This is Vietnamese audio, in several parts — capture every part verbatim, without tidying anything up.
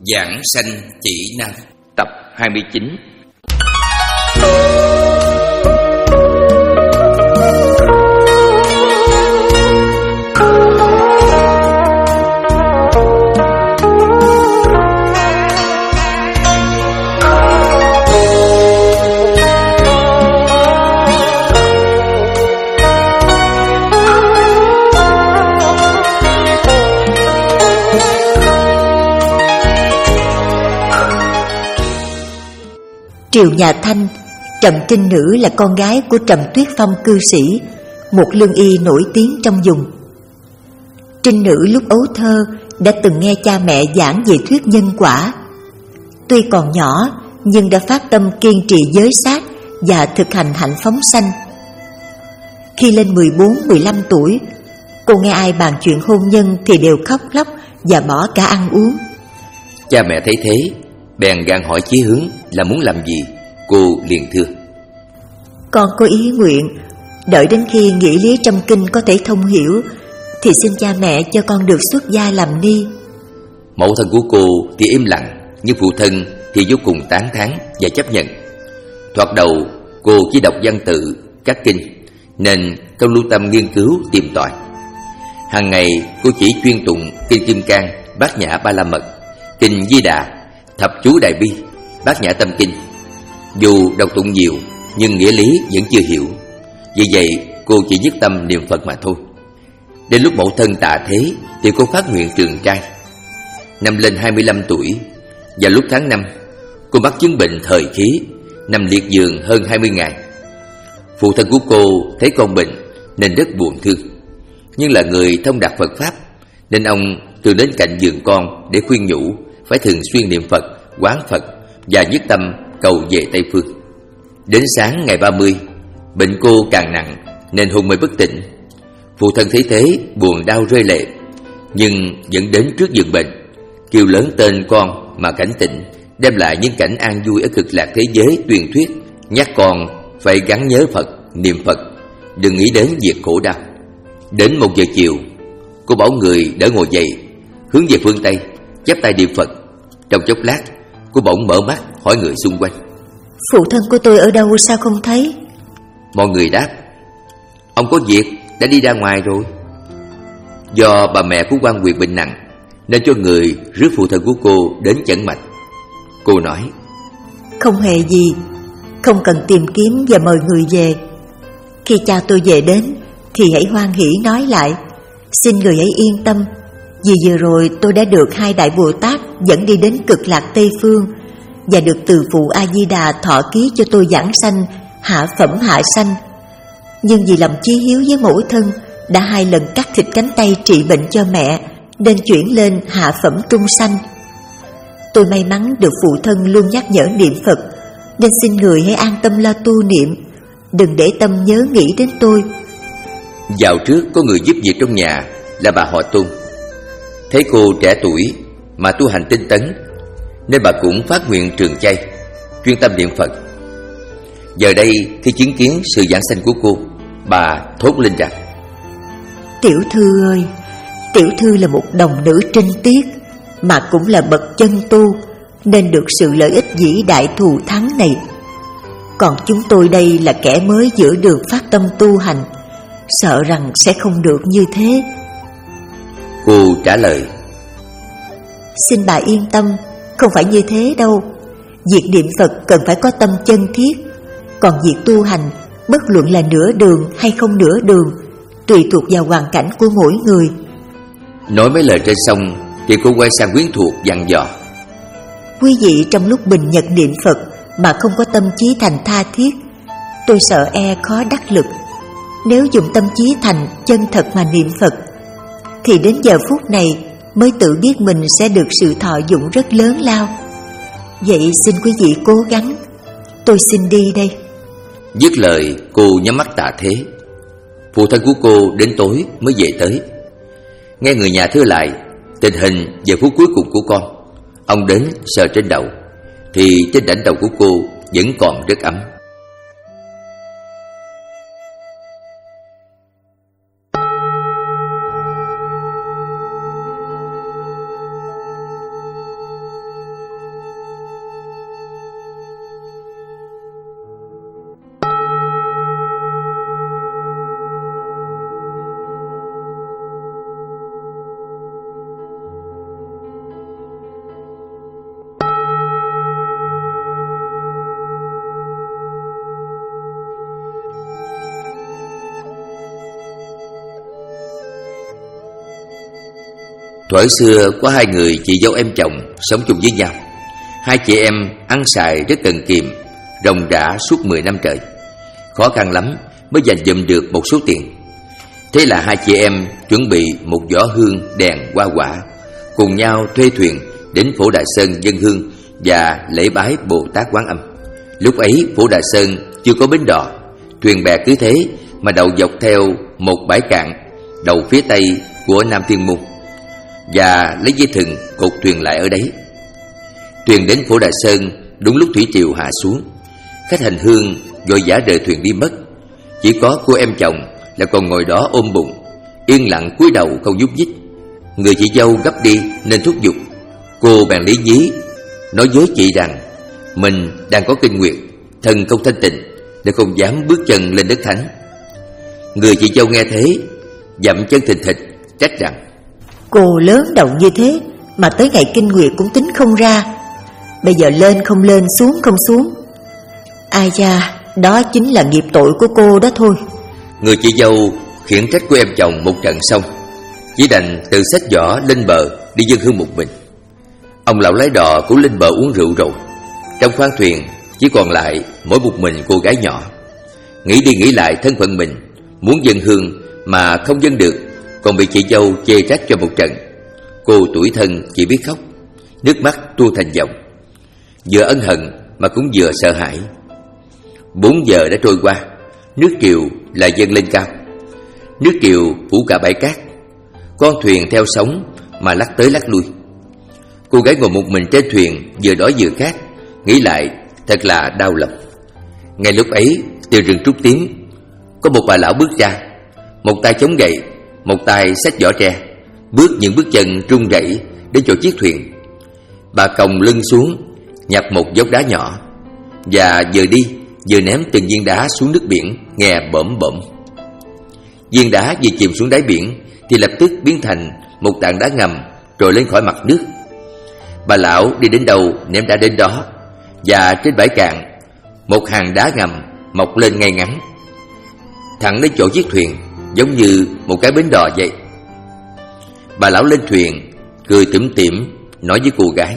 Giảng sanh chỉ nam, tập hai mươi chín. Triều nhà Thanh, Trầm Trinh Nữ là con gái của Trầm Tuyết Phong cư sĩ, một lương y nổi tiếng trong vùng. Trinh Nữ lúc ấu thơ đã từng nghe cha mẹ giảng về thuyết nhân quả. Tuy còn nhỏ nhưng đã phát tâm kiên trì giới sát và thực hành hạnh phóng sanh. Khi lên mười bốn mười lăm tuổi, cô nghe ai bàn chuyện hôn nhân thì đều khóc lóc và bỏ cả ăn uống. Cha mẹ thấy thế bèn gạn hỏi chí hướng là muốn làm gì. Cô liền thưa: Con có ý nguyện đợi đến khi nghĩa lý trong kinh có thể thông hiểu thì xin cha mẹ cho con được xuất gia làm ni. Mẫu thân của cô thì im lặng, nhưng phụ thân thì vô cùng tán thán và chấp nhận. Thoạt đầu cô chỉ đọc văn tự các kinh, nên không lưu tâm nghiên cứu tìm tòi. Hàng ngày cô chỉ chuyên tụng kinh Kim Cang, Bát Nhã Ba La Mật, kinh Di Đà, Thập Chú Đại Bi, Bát Nhã Tâm Kinh. Dù đọc tụng nhiều nhưng nghĩa lý vẫn chưa hiểu. Vì vậy cô chỉ nhất tâm niệm Phật mà thôi. Đến lúc mẫu thân tạ thế thì cô phát nguyện trường trai. Năm lên hai mươi lăm tuổi, và lúc tháng năm, cô mắc chứng bệnh thời khí, nằm liệt giường hơn hai mươi ngày. Phụ thân của cô thấy con bệnh nên rất buồn thương, nhưng là người thông đạt Phật Pháp, nên ông thường đến cạnh giường con để khuyên nhủ phải thường xuyên niệm Phật, quán Phật và nhất tâm cầu về Tây Phương. Đến sáng ngày ba mươi, bệnh cô càng nặng nên hôn mê bất tỉnh. Phụ thân thấy thế buồn đau rơi lệ, nhưng vẫn đến trước giường bệnh, kêu lớn tên con mà cảnh tỉnh, đem lại những cảnh an vui ở cực lạc thế giới truyền thuyết, nhắc con phải gắn nhớ Phật, niệm Phật, đừng nghĩ đến việc khổ đau. Đến một giờ chiều, cô bảo người đỡ ngồi dậy, hướng về phương Tây, chắp tay niệm Phật. Trong chốc lát, cô bỗng mở mắt hỏi người xung quanh: Phụ thân của tôi ở đâu sao không thấy? Mọi người đáp: Ông có việc đã đi ra ngoài rồi. Do bà mẹ của quan Quyền bệnh nặng nên cho người rước phụ thân của cô đến chẩn mạch. Cô nói: Không hề gì, không cần tìm kiếm và mời người về. Khi cha tôi về đến thì hãy hoan hỉ nói lại, xin người hãy yên tâm, vì vừa rồi tôi đã được hai đại Bồ Tát dẫn đi đến cực lạc Tây Phương, và được từ phụ A Di Đà thọ ký cho tôi giảng sanh, hạ phẩm hạ sanh. Nhưng vì lòng chí hiếu với mẫu thân, đã hai lần cắt thịt cánh tay trị bệnh cho mẹ, nên chuyển lên hạ phẩm trung sanh. Tôi may mắn được phụ thân luôn nhắc nhở niệm Phật, nên xin người hãy an tâm lo tu niệm, đừng để tâm nhớ nghĩ đến tôi. Dạo trước có người giúp việc trong nhà là bà họ Tôn. Thấy cô trẻ tuổi mà tu hành tinh tấn, nên bà cũng phát nguyện trường chay, chuyên tâm niệm Phật. Giờ đây khi chứng kiến sự giảng sanh của cô, bà thốt lên rằng: Tiểu thư ơi, tiểu thư là một đồng nữ trinh tiết, mà cũng là bậc chân tu, nên được sự lợi ích vĩ đại thù thắng này. Còn chúng tôi đây là kẻ mới giữa đường phát tâm tu hành, sợ rằng sẽ không được như thế. Cô trả lời: Xin bà yên tâm, không phải như thế đâu. Việc niệm Phật cần phải có tâm chân thiết, còn việc tu hành, bất luận là nửa đường hay không nửa đường, tùy thuộc vào hoàn cảnh của mỗi người. Nói mấy lời trên xong thì cô quay sang quyến thuộc dặn dò: Quý vị trong lúc bình nhật niệm Phật mà không có tâm trí thành tha thiết, tôi sợ e khó đắc lực. Nếu dùng tâm trí thành chân thật mà niệm Phật, thì đến giờ phút này mới tự biết mình sẽ được sự thọ dụng rất lớn lao. Vậy xin quý vị cố gắng, tôi xin đi đây. Dứt lời cô nhắm mắt tạ thế. Phụ thân của cô đến tối mới về tới. Nghe người nhà thưa lại tình hình giờ phút cuối cùng của con, ông đến sờ trên đầu, thì trên đỉnh đầu của cô vẫn còn rất ấm. Thuở xưa có hai người chị dâu em chồng sống chung với nhau. Hai chị em ăn xài rất cần kiệm, ròng rã suốt mười năm trời. Khó khăn lắm mới dành dụm được một số tiền. Thế là hai chị em chuẩn bị một giỏ hương, đèn, hoa quả, cùng nhau thuê thuyền đến Phổ Đà Sơn dâng hương và lễ bái Bồ Tát Quán Âm. Lúc ấy Phổ Đà Sơn chưa có bến đò, thuyền bè cứ thế mà đậu dọc theo một bãi cạn đầu phía tây của Nam Thiên Môn, và lấy dây thừng cột thuyền lại ở đấy. Thuyền đến Phổ Đà Sơn đúng lúc thủy triều hạ xuống. Khách hành hương vội vã rời thuyền đi mất. Chỉ có cô em chồng là còn ngồi đó ôm bụng, yên lặng cúi đầu không nhúc nhích. Người chị dâu gấp đi nên thúc giục. Cô bèn lý nhí nói với chị rằng mình đang có kinh nguyệt, thần không thanh tịnh nên không dám bước chân lên đất thánh. Người chị dâu nghe thế dậm chân thình thịch trách rằng: Cô lớn đầu như thế mà tới ngày kinh nguyệt cũng tính không ra. Bây giờ lên không lên, xuống không xuống. Ai da, đó chính là nghiệp tội của cô đó thôi. Người chị dâu khiển trách cô em chồng một trận xong, chỉ đành tự xách giỏ lên bờ đi dâng hương một mình. Ông lão lái đò cũng lên bờ uống rượu rồi. Trong khoang thuyền chỉ còn lại mỗi một mình cô gái nhỏ. Nghĩ đi nghĩ lại thân phận mình, muốn dâng hương mà không dâng được, còn bị chị dâu chê trách cho một trận. Cô tủi thân chỉ biết khóc, nước mắt tuôn thành dòng, vừa ân hận mà cũng vừa sợ hãi. Bốn giờ đã trôi qua, nước triều lại dâng lên cao. Nước triều phủ cả bãi cát, con thuyền theo sóng mà lắc tới lắc lui. Cô gái ngồi một mình trên thuyền, vừa đói vừa khát, nghĩ lại thật là đau lòng. Ngay lúc ấy, từ rừng trúc tím có một bà lão bước ra, một tay chống gậy, một tay xách giỏ tre, bước những bước chân run rẩy đến chỗ chiếc thuyền. Bà còng lưng xuống, nhặt một dốc đá nhỏ và vừa đi vừa ném từng viên đá xuống nước biển, nghe bõm bõm. Viên đá vừa chìm xuống đáy biển thì lập tức biến thành một tảng đá ngầm trồi lên khỏi mặt nước. Bà lão đi đến đâu ném đá đến đó, và trên bãi cạn một hàng đá ngầm mọc lên ngay ngắn thẳng đến chỗ chiếc thuyền, giống như một cái bến đò vậy. Bà lão lên thuyền cười tủm tỉm nói với cô gái: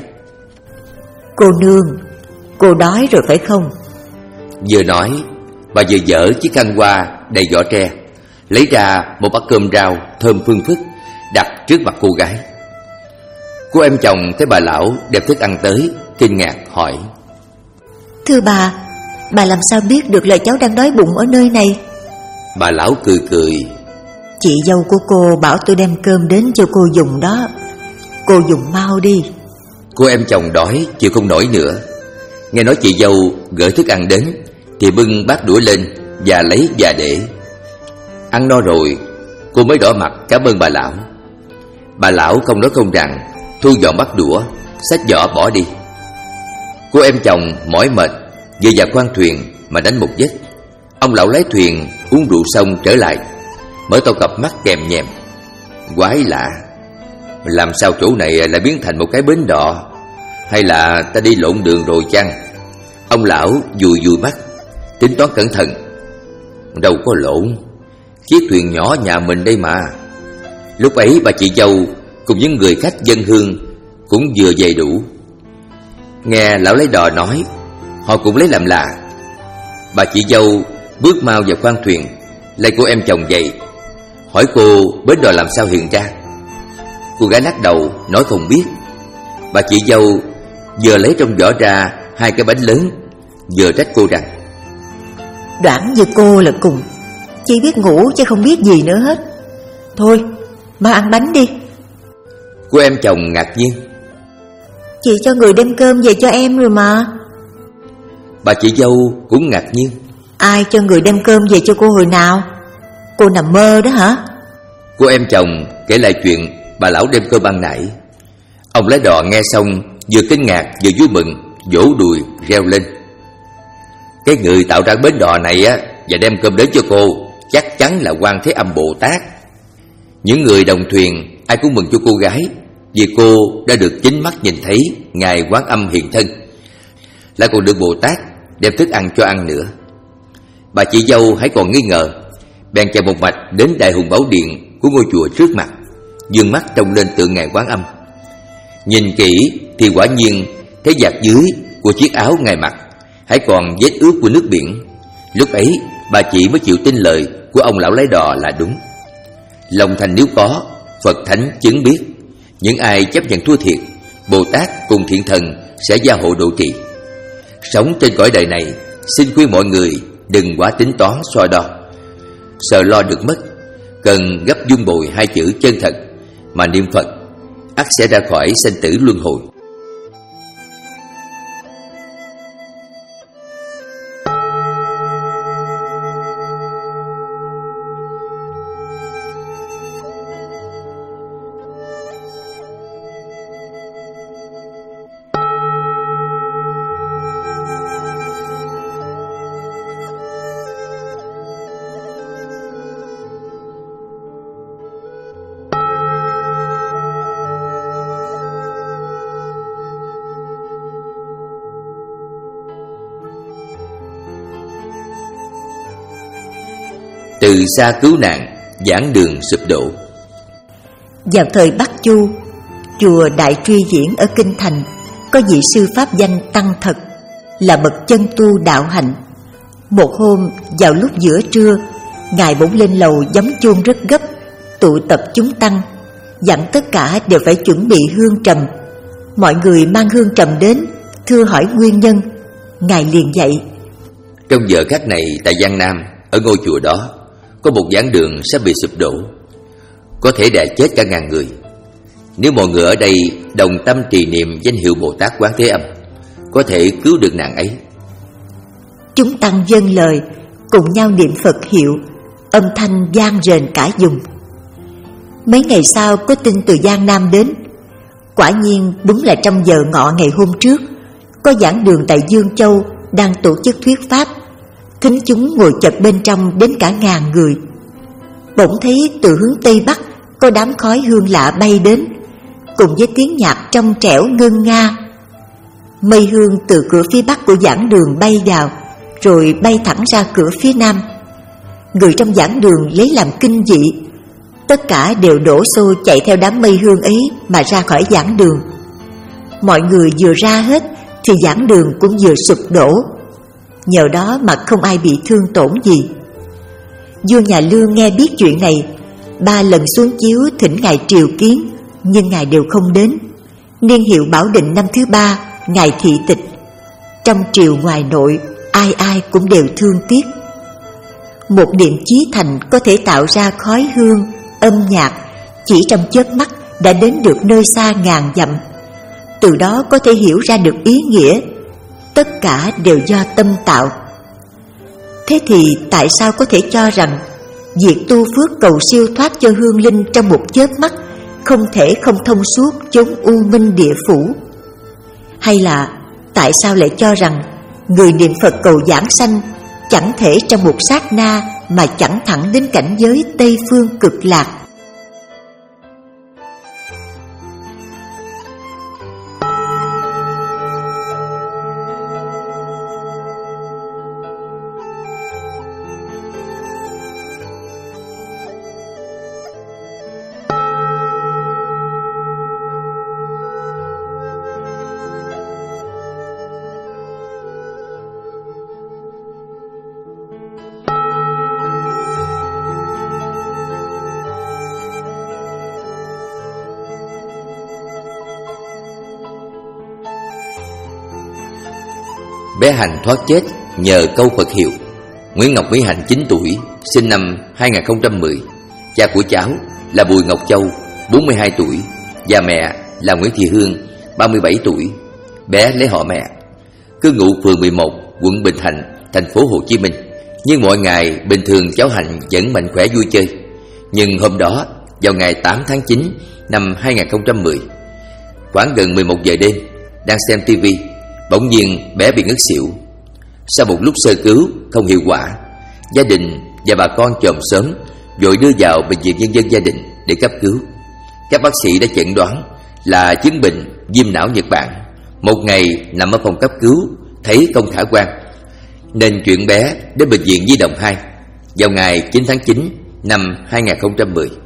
Cô nương, cô đói rồi phải không? Vừa nói, bà vừa dở chiếc khăn hoa đầy vỏ tre, lấy ra một bát cơm rau thơm phưng phức đặt trước mặt cô gái. Cô em chồng thấy bà lão đem thức ăn tới, kinh ngạc hỏi: Thưa bà, bà làm sao biết được là cháu đang đói bụng ở nơi này? Bà lão cười cười: Chị dâu của cô bảo tôi đem cơm đến cho cô dùng đó. Cô dùng mau đi. Cô em chồng đói chịu không nổi nữa. Nghe nói chị dâu gửi thức ăn đến thì bưng bát đũa lên và lấy và để. Ăn no rồi, cô mới đỏ mặt cảm ơn bà lão. Bà lão không nói không rằng, thu dọn bát đũa, xách giỏ bỏ đi. Cô em chồng mỏi mệt vừa vào khoang thuyền mà đánh một giấc. Ông lão lái thuyền uống rượu xong trở lại, mở to cặp mắt kèm nhèm: Quái lạ, làm sao chỗ này lại biến thành một cái bến đò? Hay là ta đi lộn đường rồi chăng? Ông lão dùi dùi mắt, tính toán cẩn thận: Đâu có lộn, chiếc thuyền nhỏ nhà mình đây mà. Lúc ấy bà chị dâu cùng những người khách dâng hương cũng vừa về đủ. Nghe lão lấy đò nói, họ cũng lấy làm lạ. Bà chị dâu bước mau vào khoang thuyền, lấy cô em chồng dậy, hỏi cô bến đò làm sao hiện ra. Cô gái lắc đầu nói không biết. Bà chị dâu vừa lấy trong giỏ ra hai cái bánh lớn, vừa trách cô rằng: Đoản như cô là cùng, chỉ biết ngủ chứ không biết gì nữa hết. Thôi, mau ăn bánh đi. Cô em chồng ngạc nhiên: Chị cho người đem cơm về cho em rồi mà. Bà chị dâu cũng ngạc nhiên: Ai cho người đem cơm về cho cô hồi nào? Cô nằm mơ đó hả? Cô em chồng kể lại chuyện bà lão đem cơm ban nãy. Ông lái đò nghe xong vừa kinh ngạc vừa vui mừng, vỗ đùi reo lên: Cái người tạo ra bến đò này á và đem cơm đến cho cô chắc chắn là Quan Thế Âm Bồ Tát. Những người đồng thuyền ai cũng mừng cho cô gái, vì cô đã được chính mắt nhìn thấy Ngài Quán Âm hiện thân, lại còn được Bồ Tát đem thức ăn cho ăn nữa. Bà chị dâu hãy còn nghi ngờ, bèn chạy một mạch đến Đại Hùng Bảo Điện của ngôi chùa trước mặt, dương mắt trông lên tượng Ngài Quán Âm. Nhìn kỹ thì quả nhiên thấy vạt dưới của chiếc áo Ngài mặc hãy còn vết ướt của nước biển. Lúc ấy bà chị mới chịu tin lời của ông lão lái đò là đúng. Lòng thành nếu có, Phật Thánh chứng biết. Những ai chấp nhận thua thiệt, Bồ Tát cùng thiện thần sẽ gia hộ độ trì. Sống trên cõi đời này, xin khuyên mọi người đừng quá tính toán so đo. Sợ lo được mất, cần gấp dung bồi hai chữ chân thật mà niệm Phật, ắt sẽ ra khỏi sanh tử luân hồi. Từ xa cứu nạn, giảng đường sụp đổ. Vào thời Bắc Chu, chùa Đại Truy Diễn ở Kinh Thành có vị sư pháp danh Tăng Thật, là bậc chân tu đạo hạnh. Một hôm vào lúc giữa trưa, Ngài bỗng lên lầu gióng chuông rất gấp, tụ tập chúng tăng, dặn tất cả đều phải chuẩn bị hương trầm. Mọi người mang hương trầm đến, thưa hỏi nguyên nhân. Ngài liền dạy: Trong giờ khắc này tại Giang Nam, ở ngôi chùa đó có một giảng đường sắp bị sụp đổ, có thể đè chết cả ngàn người. Nếu mọi người ở đây đồng tâm trì niệm danh hiệu Bồ Tát Quán Thế Âm, có thể cứu được nạn ấy. Chúng tăng vâng lời, cùng nhau niệm Phật hiệu, âm thanh vang rền cả vùng. Mấy ngày sau có tin từ Giang Nam đến. Quả nhiên đúng là trong giờ ngọ ngày hôm trước, có giảng đường tại Dương Châu đang tổ chức thuyết pháp. Thính chúng ngồi chật bên trong đến cả ngàn người. Bỗng thấy từ hướng Tây Bắc có đám khói hương lạ bay đến, cùng với tiếng nhạc trong trẻo ngân nga. Mây hương từ cửa phía Bắc của giảng đường bay vào, rồi bay thẳng ra cửa phía Nam. Người trong giảng đường lấy làm kinh dị, tất cả đều đổ xô chạy theo đám mây hương ấy mà ra khỏi giảng đường. Mọi người vừa ra hết thì giảng đường cũng vừa sụp đổ. Nhờ đó mà không ai bị thương tổn gì. Vua nhà Lương nghe biết chuyện này, ba lần xuống chiếu thỉnh Ngài triều kiến, nhưng Ngài đều không đến. Niên hiệu Bảo Định năm thứ ba, Ngài thị tịch. Trong triều ngoài nội, ai ai cũng đều thương tiếc. Một niệm chí thành có thể tạo ra khói hương, âm nhạc, chỉ trong chớp mắt đã đến được nơi xa ngàn dặm. Từ đó có thể hiểu ra được ý nghĩa. Tất cả đều do tâm tạo. Thế thì tại sao có thể cho rằng việc tu phước cầu siêu thoát cho hương linh trong một chớp mắt không thể không thông suốt chốn u minh địa phủ? Hay là tại sao lại cho rằng người niệm Phật cầu giảng sanh chẳng thể trong một sát na mà chẳng thẳng đến cảnh giới Tây Phương Cực Lạc? Bé Hành thoát chết nhờ câu Phật hiệu. Nguyễn Ngọc Mỹ Hạnh chín tuổi, sinh năm hai nghìn không trăm mười. Cha của cháu là Bùi Ngọc Châu, bốn mươi hai tuổi, và mẹ là Nguyễn Thị Hương, ba mươi bảy tuổi. Bé lấy họ mẹ, cư ngụ phường mười một, quận Bình Thạnh, thành phố Hồ Chí Minh. Nhưng mọi ngày bình thường cháu Hạnh vẫn mạnh khỏe vui chơi. Nhưng hôm đó, vào ngày tám tháng chín năm hai nghìn không trăm mười, khoảng gần mười một giờ đêm, đang xem tivi, bỗng nhiên bé bị ngất xỉu. Sau một lúc sơ cứu không hiệu quả, gia đình và bà con chòm xóm vội đưa vào bệnh viện nhân dân gia đình để cấp cứu. Các bác sĩ đã chẩn đoán là chứng bệnh viêm não Nhật Bản. Một ngày nằm ở phòng cấp cứu thấy không khả quan, nên chuyển bé đến bệnh viện Nhi Đồng hai vào ngày chín tháng chín năm hai nghìn không trăm mười.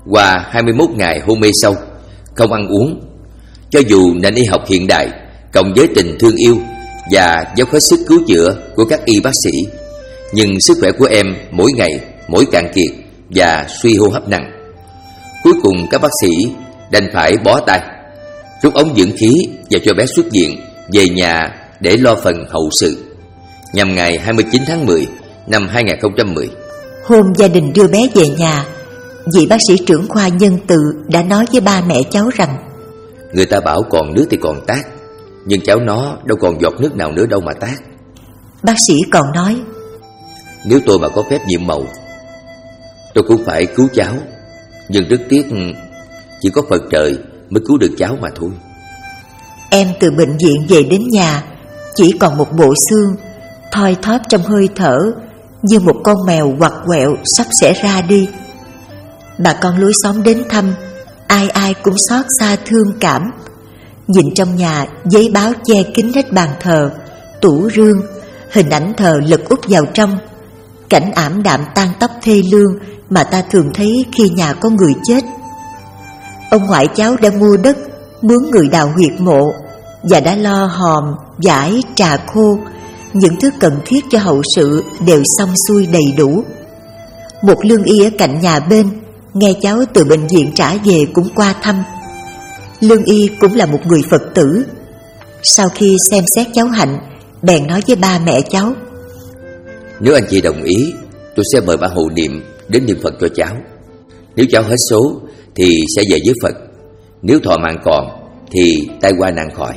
Qua hai mươi mốt ngày hôn mê sâu, không ăn uống. Cho dù nền y học hiện đại cộng với tình thương yêu và dốc hết sức cứu chữa của các y bác sĩ, nhưng sức khỏe của em mỗi ngày mỗi cạn kiệt và suy hô hấp nặng. Cuối cùng các bác sĩ đành phải bó tay, rút ống dưỡng khí và cho bé xuất viện về nhà để lo phần hậu sự. Nhằm ngày hai mươi chín tháng mười năm hai nghìn không trăm mười, hôm gia đình đưa bé về nhà, vị bác sĩ trưởng khoa nhân từ đã nói với ba mẹ cháu rằng: người ta bảo còn nước thì còn tát, nhưng cháu nó đâu còn giọt nước nào nữa đâu mà tát. Bác sĩ còn nói: nếu tôi mà có phép nhiệm màu, tôi cũng phải cứu cháu, nhưng rất tiếc chỉ có Phật trời mới cứu được cháu mà thôi. Em từ bệnh viện về đến nhà chỉ còn một bộ xương, thoi thóp trong hơi thở, như một con mèo quặt quẹo sắp sẽ ra đi. Bà con lối xóm đến thăm, ai ai cũng xót xa thương cảm. Nhìn trong nhà, giấy báo che kín hết bàn thờ, tủ rương, hình ảnh thờ lật úp vào trong. Cảnh ảm đạm tan tóc thê lương mà ta thường thấy khi nhà có người chết. Ông ngoại cháu đã mua đất, mướn người đào huyệt mộ và đã lo hòm, vải, trà khô, những thứ cần thiết cho hậu sự đều xong xuôi đầy đủ. Một lương y ở cạnh nhà bên nghe cháu từ bệnh viện trả về cũng qua thăm. Lương y cũng là một người Phật tử. Sau khi xem xét cháu Hạnh, bèn nói với ba mẹ cháu: nếu anh chị đồng ý, tôi sẽ mời bà hộ niệm đến niệm Phật cho cháu. Nếu cháu hết số thì sẽ về với Phật, nếu thọ mạng còn thì tai qua nạn khỏi.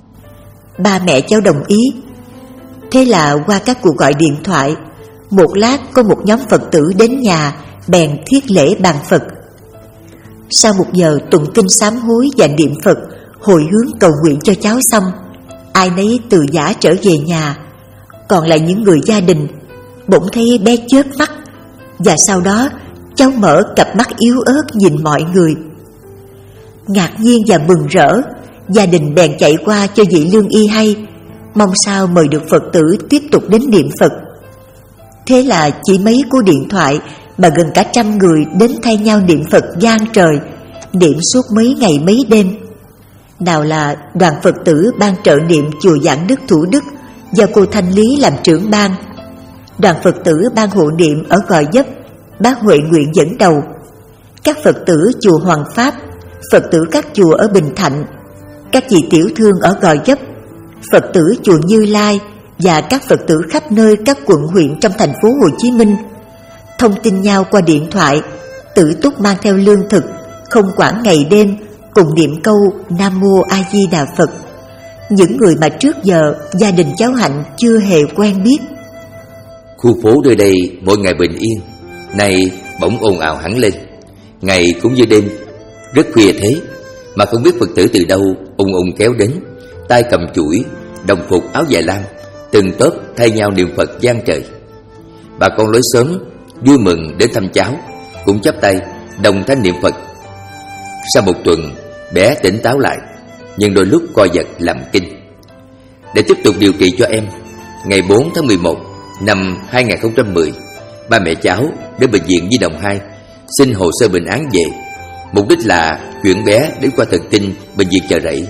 Ba mẹ cháu đồng ý. Thế là qua các cuộc gọi điện thoại, một lát có một nhóm Phật tử đến nhà, bèn thiết lễ bàn Phật. Sau một giờ tụng kinh sám hối và niệm Phật, hồi hướng cầu nguyện cho cháu xong, ai nấy từ giã trở về nhà. Còn lại những người gia đình, bỗng thấy bé chớp mắt, và sau đó cháu mở cặp mắt yếu ớt nhìn mọi người. Ngạc nhiên và mừng rỡ, gia đình bèn chạy qua cho vị lương y hay, mong sao mời được Phật tử tiếp tục đến niệm Phật. Thế là chỉ mấy cú điện thoại mà gần cả trăm người đến thay nhau niệm Phật vang trời, niệm suốt mấy ngày mấy đêm. Nào là đoàn Phật tử ban trợ niệm chùa Giảng Đức Thủ Đức do cô Thanh Lý làm trưởng ban, đoàn Phật tử ban hộ niệm ở Gò Vấp, bác Huệ Nguyện dẫn đầu, các Phật tử chùa Hoàng Pháp, Phật tử các chùa ở Bình Thạnh, các vị tiểu thương ở Gò Vấp, Phật tử chùa Như Lai và các Phật tử khắp nơi các quận huyện trong thành phố Hồ Chí Minh thông tin nhau qua điện thoại, tự túc mang theo lương thực, không quản ngày đêm, cùng niệm câu Nam Mô A Di Đà Phật. Những người mà trước giờ gia đình cháu Hạnh chưa hề quen biết. Khu phố nơi đây mỗi ngày bình yên, nay bỗng ồn ào hẳn lên. Ngày cũng như đêm, rất khuya thế mà không biết Phật tử từ đâu ùng ùng kéo đến, tay cầm chuỗi, đồng phục áo dài lam, từng tốp thay nhau niệm Phật vang trời. Bà con lối xóm vui mừng đến thăm cháu, cũng chắp tay đồng thanh niệm Phật. Sau một tuần, bé tỉnh táo lại, nhưng đôi lúc co giật làm kinh. Để tiếp tục điều trị cho em, ngày bốn tháng mười một năm hai nghìn không trăm mười, ba mẹ cháu đến bệnh viện Nhi Đồng hai xin hồ sơ bệnh án về, mục đích là chuyển bé đến khoa thần kinh bệnh viện Chợ Rẫy.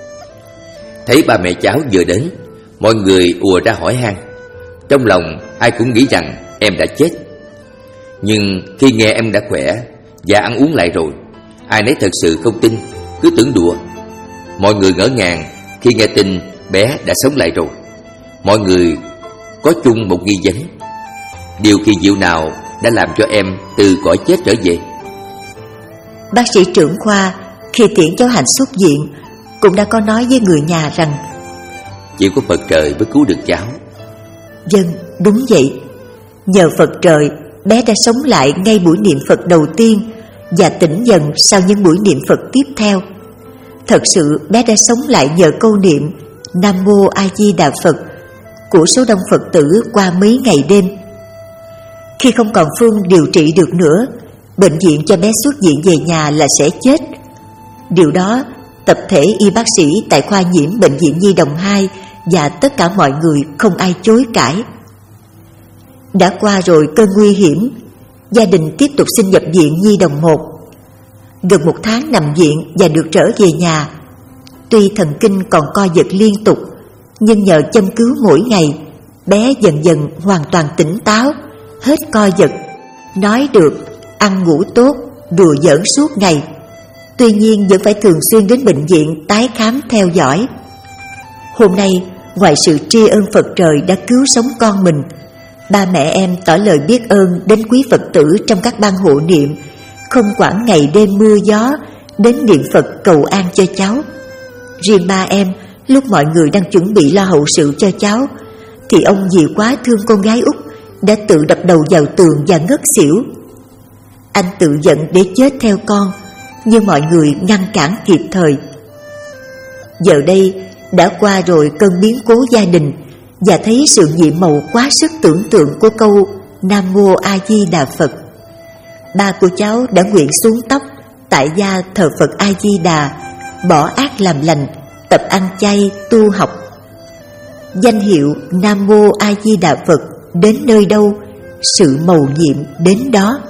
Thấy ba mẹ cháu vừa đến, mọi người ùa ra hỏi han. Trong lòng ai cũng nghĩ rằng em đã chết, nhưng khi nghe em đã khỏe và ăn uống lại rồi, ai nấy thật sự không tin, cứ tưởng đùa. Mọi người ngỡ ngàng khi nghe tin bé đã sống lại rồi. Mọi người có chung một nghi vấn: điều kỳ diệu nào đã làm cho em từ cõi chết trở về? Bác sĩ trưởng khoa khi tiễn cháu Hạnh xuất viện cũng đã có nói với người nhà rằng chỉ có Phật trời mới cứu được cháu. Vâng, đúng vậy. Nhờ Phật trời, bé đã sống lại ngay buổi niệm Phật đầu tiên và tỉnh dần sau những buổi niệm Phật tiếp theo. Thật sự bé đã sống lại nhờ câu niệm Nam Mô A Di Đà Phật của số đông Phật tử qua mấy ngày đêm. Khi không còn phương điều trị được nữa, bệnh viện cho bé xuất viện về nhà là sẽ chết. Điều đó tập thể y bác sĩ tại khoa nhiễm bệnh viện Nhi Đồng hai và tất cả mọi người không ai chối cãi. Đã qua rồi cơn nguy hiểm, gia đình tiếp tục xin nhập viện Nhi Đồng một. Gần một tháng nằm viện và được trở về nhà. Tuy thần kinh còn co giật liên tục, nhưng nhờ châm cứu mỗi ngày, bé dần dần hoàn toàn tỉnh táo, hết co giật, nói được, ăn ngủ tốt, đùa giỡn suốt ngày. Tuy nhiên vẫn phải thường xuyên đến bệnh viện tái khám theo dõi. Hôm nay, ngoài sự tri ân Phật trời đã cứu sống con mình, ba mẹ em tỏ lời biết ơn đến quý Phật tử trong các ban hộ niệm, không quản ngày đêm mưa gió, đến niệm Phật cầu an cho cháu. Riêng ba em, lúc mọi người đang chuẩn bị lo hậu sự cho cháu, thì ông vì quá thương con gái út đã tự đập đầu vào tường và ngất xỉu. Anh tự giận để chết theo con, nhưng mọi người ngăn cản kịp thời. Giờ đây đã qua rồi cơn biến cố gia đình, và thấy sự nhiệm màu quá sức tưởng tượng của câu Nam Mô A Di Đà Phật. Ba của cháu đã nguyện xuống tóc tại gia thờ Phật A Di Đà, bỏ ác làm lành, tập ăn chay tu học. Danh hiệu Nam Mô A Di Đà Phật đến nơi đâu, sự mầu nhiệm đến đó.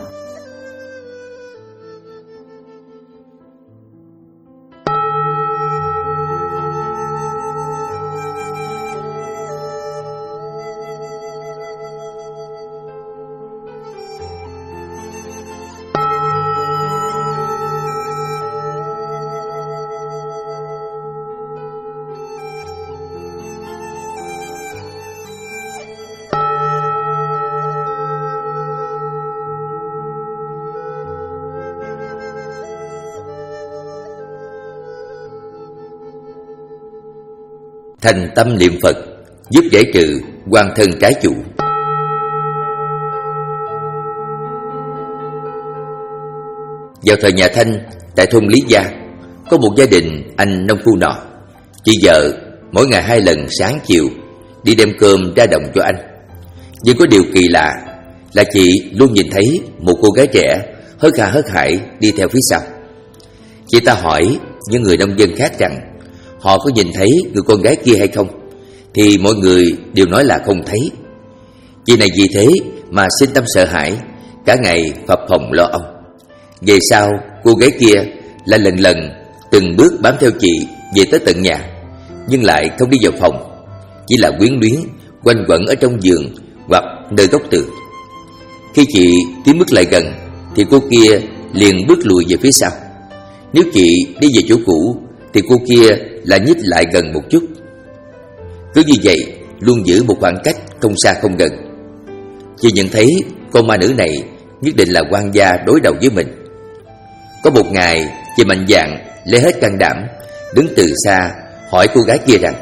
Thành tâm niệm Phật giúp giải trừ oan thân trái chủ. Vào thời nhà Thanh, tại thôn Lý Gia, có một gia đình anh nông phu nọ. Chị vợ mỗi ngày hai lần sáng chiều đi đem cơm ra đồng cho anh. Nhưng có điều kỳ lạ là chị luôn nhìn thấy một cô gái trẻ hớt hà hớt hải đi theo phía sau. Chị ta hỏi những người nông dân khác rằng họ có nhìn thấy người con gái kia hay không, thì mọi người đều nói là không thấy. Chị này vì thế mà sinh tâm sợ hãi, cả ngày phập phồng lo âu. Về sau, cô gái kia lại lần lần từng bước bám theo chị về tới tận nhà, nhưng lại không đi vào phòng, chỉ là quyến luyến quanh quẩn ở trong giường hoặc nơi góc tường. Khi chị tiến bước lại gần thì cô kia liền bước lùi về phía sau. Nếu chị đi về chỗ cũ thì cô kia lại nhích lại gần một chút. Cứ như vậy, luôn giữ một khoảng cách không xa không gần. Chị nhận thấy con ma nữ này nhất định là quan gia đối đầu với mình. Có một ngày, chị mạnh dạn lấy hết can đảm, đứng từ xa hỏi cô gái kia rằng: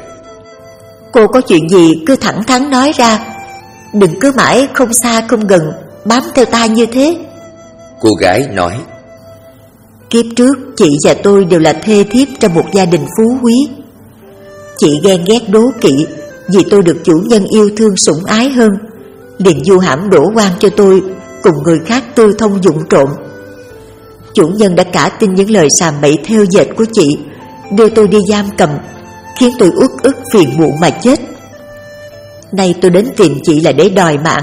Cô có chuyện gì cứ thẳng thắn nói ra, đừng cứ mãi không xa không gần bám theo ta như thế. Cô gái nói: Kiếp trước chị và tôi đều là thê thiếp trong một gia đình phú quý. Chị ghen ghét đố kỵ vì tôi được chủ nhân yêu thương sủng ái hơn, liền du hãm đổ oan cho tôi cùng người khác tư thông dụng trộm. Chủ nhân đã cả tin những lời sàm bậy theo dệt của chị, đưa tôi đi giam cầm, khiến tôi uất ức phiền muộn mà chết. Nay tôi đến tìm chị là để đòi mạng.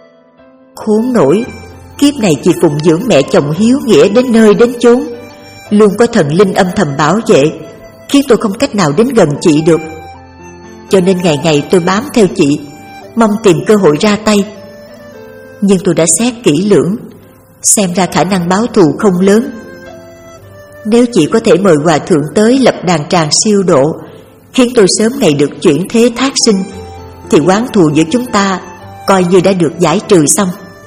Khốn nổi, kiếp này chị phụng dưỡng mẹ chồng hiếu nghĩa đến nơi đến chốn, luôn có thần linh âm thầm bảo vệ, khiến tôi không cách nào đến gần chị được. Cho nên ngày ngày tôi bám theo chị, mong tìm cơ hội ra tay. Nhưng tôi đã xét kỹ lưỡng, xem ra khả năng báo thù không lớn. Nếu chị có thể mời hòa thượng tới lập đàn tràng siêu độ, khiến tôi sớm ngày được chuyển thế thác sinh, thì oán thù giữa chúng ta coi như đã được giải trừ xong.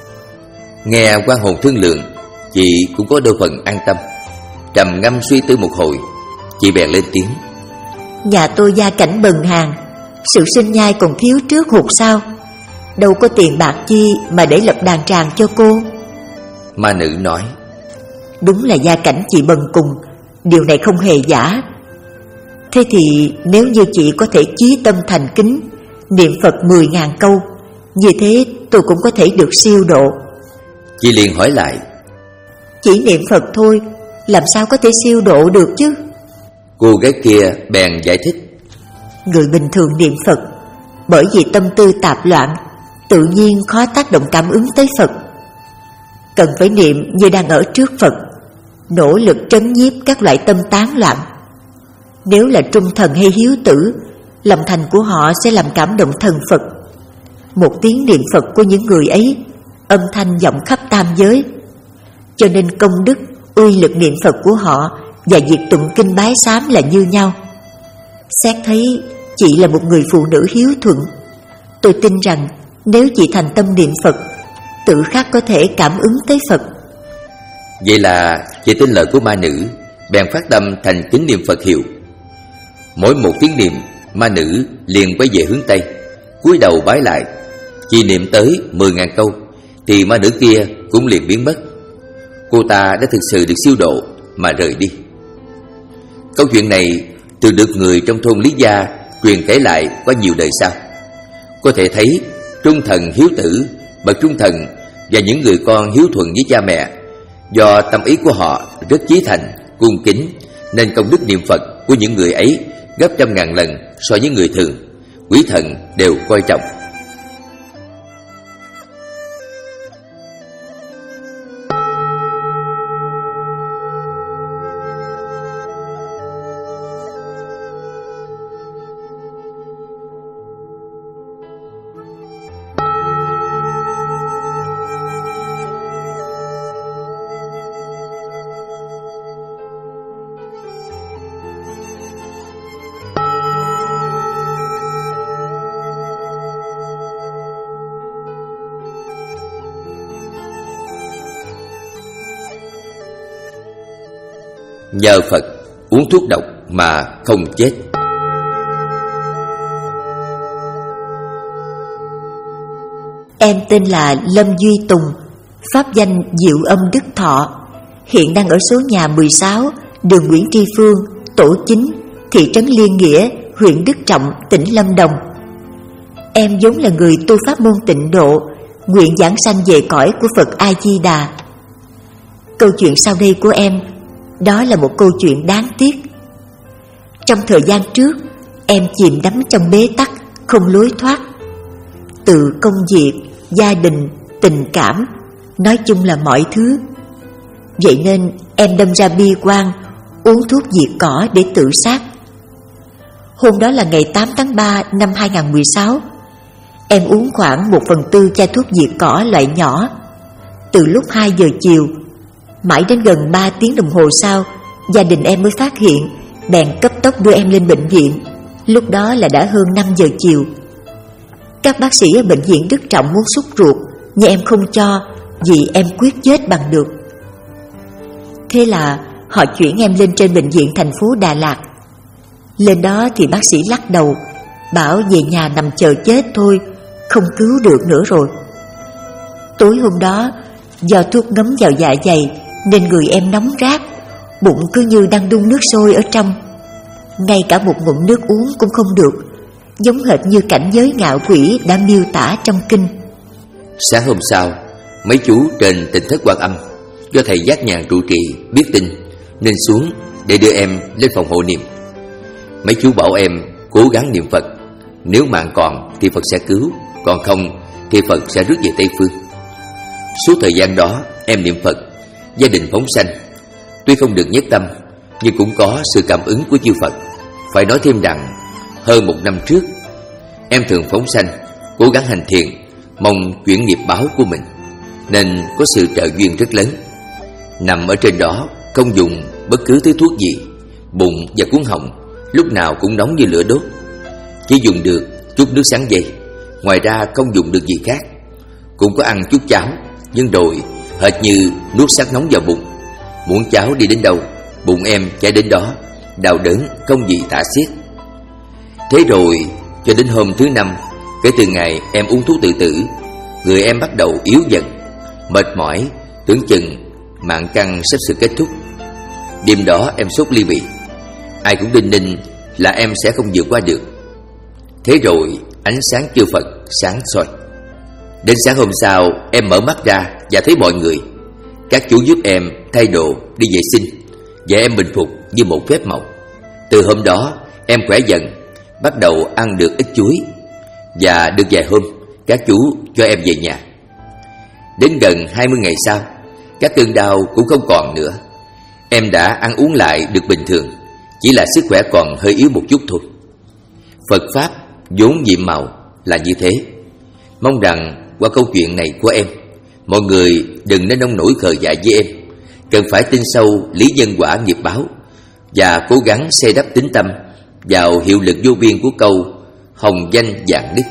Nghe quan hồn thương lượng, chị cũng có đôi phần an tâm. Trầm ngâm suy tư một hồi, chị bèn lên tiếng: Nhà tôi gia cảnh bần hàn, sự sinh nhai còn thiếu trước hụt sau, đâu có tiền bạc chi mà để lập đàn tràng cho cô. Ma nữ nói: Đúng là gia cảnh chị bần cùng, điều này không hề giả. Thế thì nếu như chị có thể chí tâm thành kính, niệm Phật mười ngàn câu, như thế tôi cũng có thể được siêu độ. Chị liền hỏi lại: Chỉ niệm Phật thôi, làm sao có thể siêu độ được chứ? Cô gái kia bèn giải thích: Người bình thường niệm Phật, bởi vì tâm tư tạp loạn, tự nhiên khó tác động cảm ứng tới Phật. Cần phải niệm như đang ở trước Phật, nỗ lực trấn nhiếp các loại tâm tán loạn. Nếu là trung thần hay hiếu tử, lòng thành của họ sẽ làm cảm động thần Phật. Một tiếng niệm Phật của những người ấy âm thanh vọng khắp tam giới, cho nên công đức, uy lực niệm Phật của họ và việc tụng kinh bái sám là như nhau. Xét thấy chị là một người phụ nữ hiếu thuận, tôi tin rằng nếu chị thành tâm niệm Phật, tự khắc có thể cảm ứng tới Phật. Vậy là chị tin lời của ma nữ, bèn phát tâm thành kính niệm Phật hiệu. Mỗi một tiếng niệm, ma nữ liền quay về hướng Tây, cúi đầu bái lại. Chị niệm tới mười ngàn câu thì ma nữ kia cũng liền biến mất. Cô ta đã thực sự được siêu độ mà rời đi. Câu chuyện này từ được người trong thôn Lý Gia truyền kể lại qua nhiều đời sau. Có thể thấy trung thần hiếu tử, bậc trung thần và những người con hiếu thuận với cha mẹ, do tâm ý của họ rất chí thành, cung kính, nên công đức niệm Phật của những người ấy gấp trăm ngàn lần so với người thường. Quý thần đều coi trọng. Nhờ Phật uống thuốc độc mà không chết. Em tên là Lâm Duy Tùng, pháp danh Diệu Âm Đức Thọ, hiện đang ở số nhà mười sáu, đường Nguyễn Tri Phương, tổ chín, thị trấn Liên Nghĩa, huyện Đức Trọng, tỉnh Lâm Đồng. Em vốn là người tu pháp môn Tịnh Độ, nguyện giảng sanh về cõi của Phật A Di Đà. Câu chuyện sau đây của em, đó là một câu chuyện đáng tiếc. Trong thời gian trước, em chìm đắm trong bế tắc, không lối thoát. Từ công việc, gia đình, tình cảm, nói chung là mọi thứ. Vậy nên em đâm ra bi quan, uống thuốc diệt cỏ để tự sát. Hôm đó là ngày tám tháng ba năm hai nghìn không trăm mười sáu. Em uống khoảng một phần tư chai thuốc diệt cỏ loại nhỏ. Từ lúc hai giờ chiều, mãi đến gần ba tiếng đồng hồ sau, gia đình em mới phát hiện, bèn cấp tốc đưa em lên bệnh viện. Lúc đó là đã hơn năm giờ chiều. Các bác sĩ ở bệnh viện Đức Trọng muốn xúc ruột, nhưng em không cho, vì em quyết chết bằng được. Thế là họ chuyển em lên trên bệnh viện thành phố Đà Lạt. Lên đó thì bác sĩ lắc đầu, bảo về nhà nằm chờ chết thôi, không cứu được nữa rồi. Tối hôm đó, do thuốc ngấm vào dạ dày nên người em nóng rát, bụng cứ như đang đun nước sôi ở trong. Ngay cả một ngụm nước uống cũng không được, giống hệt như cảnh giới ngạo quỷ đã miêu tả trong kinh. Sáng hôm sau, mấy chú trên Tịnh Thất Quan Âm do thầy Giác Nhàn trụ trì biết tin nên xuống để đưa em lên phòng hộ niệm. Mấy chú bảo em cố gắng niệm Phật, nếu mạng còn thì Phật sẽ cứu, còn không thì Phật sẽ rước về Tây Phương. Suốt thời gian đó em niệm Phật, gia đình phóng sanh. Tuy không được nhất tâm, nhưng cũng có sự cảm ứng của chư Phật. Phải nói thêm rằng, hơn một năm trước, em thường phóng sanh, cố gắng hành thiện, mong chuyển nghiệp báo của mình, nên có sự trợ duyên rất lớn. Nằm ở trên đó, không dùng bất cứ thứ thuốc gì, bụng và cuống họng lúc nào cũng nóng như lửa đốt. Chỉ dùng được chút nước sắn dây, ngoài ra không dùng được gì khác. Cũng có ăn chút cháo, nhưng rồi hệt như nuốt sắt nóng vào bụng. Muốn cháo đi đến đâu, bụng em chạy đến đó, đau đớn không gì tả xiết. Thế rồi cho đến hôm thứ năm kể từ ngày em uống thuốc tự tử, người em bắt đầu yếu dần, mệt mỏi, tưởng chừng mạng căn sắp sửa kết thúc. Đêm đó em sốt ly bì, ai cũng đinh ninh là em sẽ không vượt qua được. Thế rồi ánh sáng chư Phật sáng soi. Đến sáng hôm sau, em mở mắt ra và thấy mọi người. Các chú giúp em thay đồ, đi vệ sinh, và em bình phục như một phép màu. Từ hôm đó, em khỏe dần, bắt đầu ăn được ít chuối. Và được vài hôm, các chú cho em về nhà. Đến gần hai mươi ngày sau, các cơn đau cũng không còn nữa. em đã ăn uống lại được bình thường, chỉ là sức khỏe còn hơi yếu một chút thôi. Phật Pháp vốn nhiệm màu là như thế. Mong rằng qua câu chuyện này của em, mọi người đừng nên nông nổi khờ dại với em, cần phải tin sâu lý nhân quả nghiệp báo và cố gắng xây đắp tín tâm vào hiệu lực vô biên của câu hồng danh vạn đức.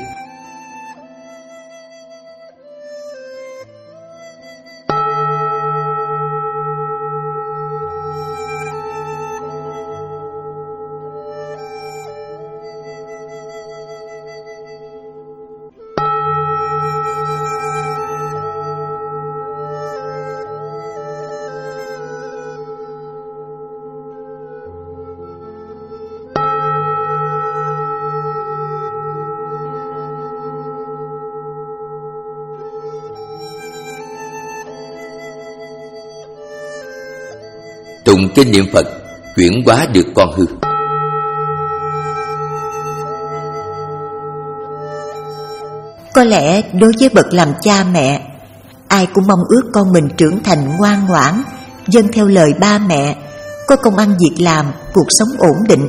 Tụng kinh niệm Phật chuyển hóa được con hư. Có lẽ đối với bậc làm cha mẹ, ai cũng mong ước con mình trưởng thành ngoan ngoãn, vâng theo lời ba mẹ, có công ăn việc làm, cuộc sống ổn định.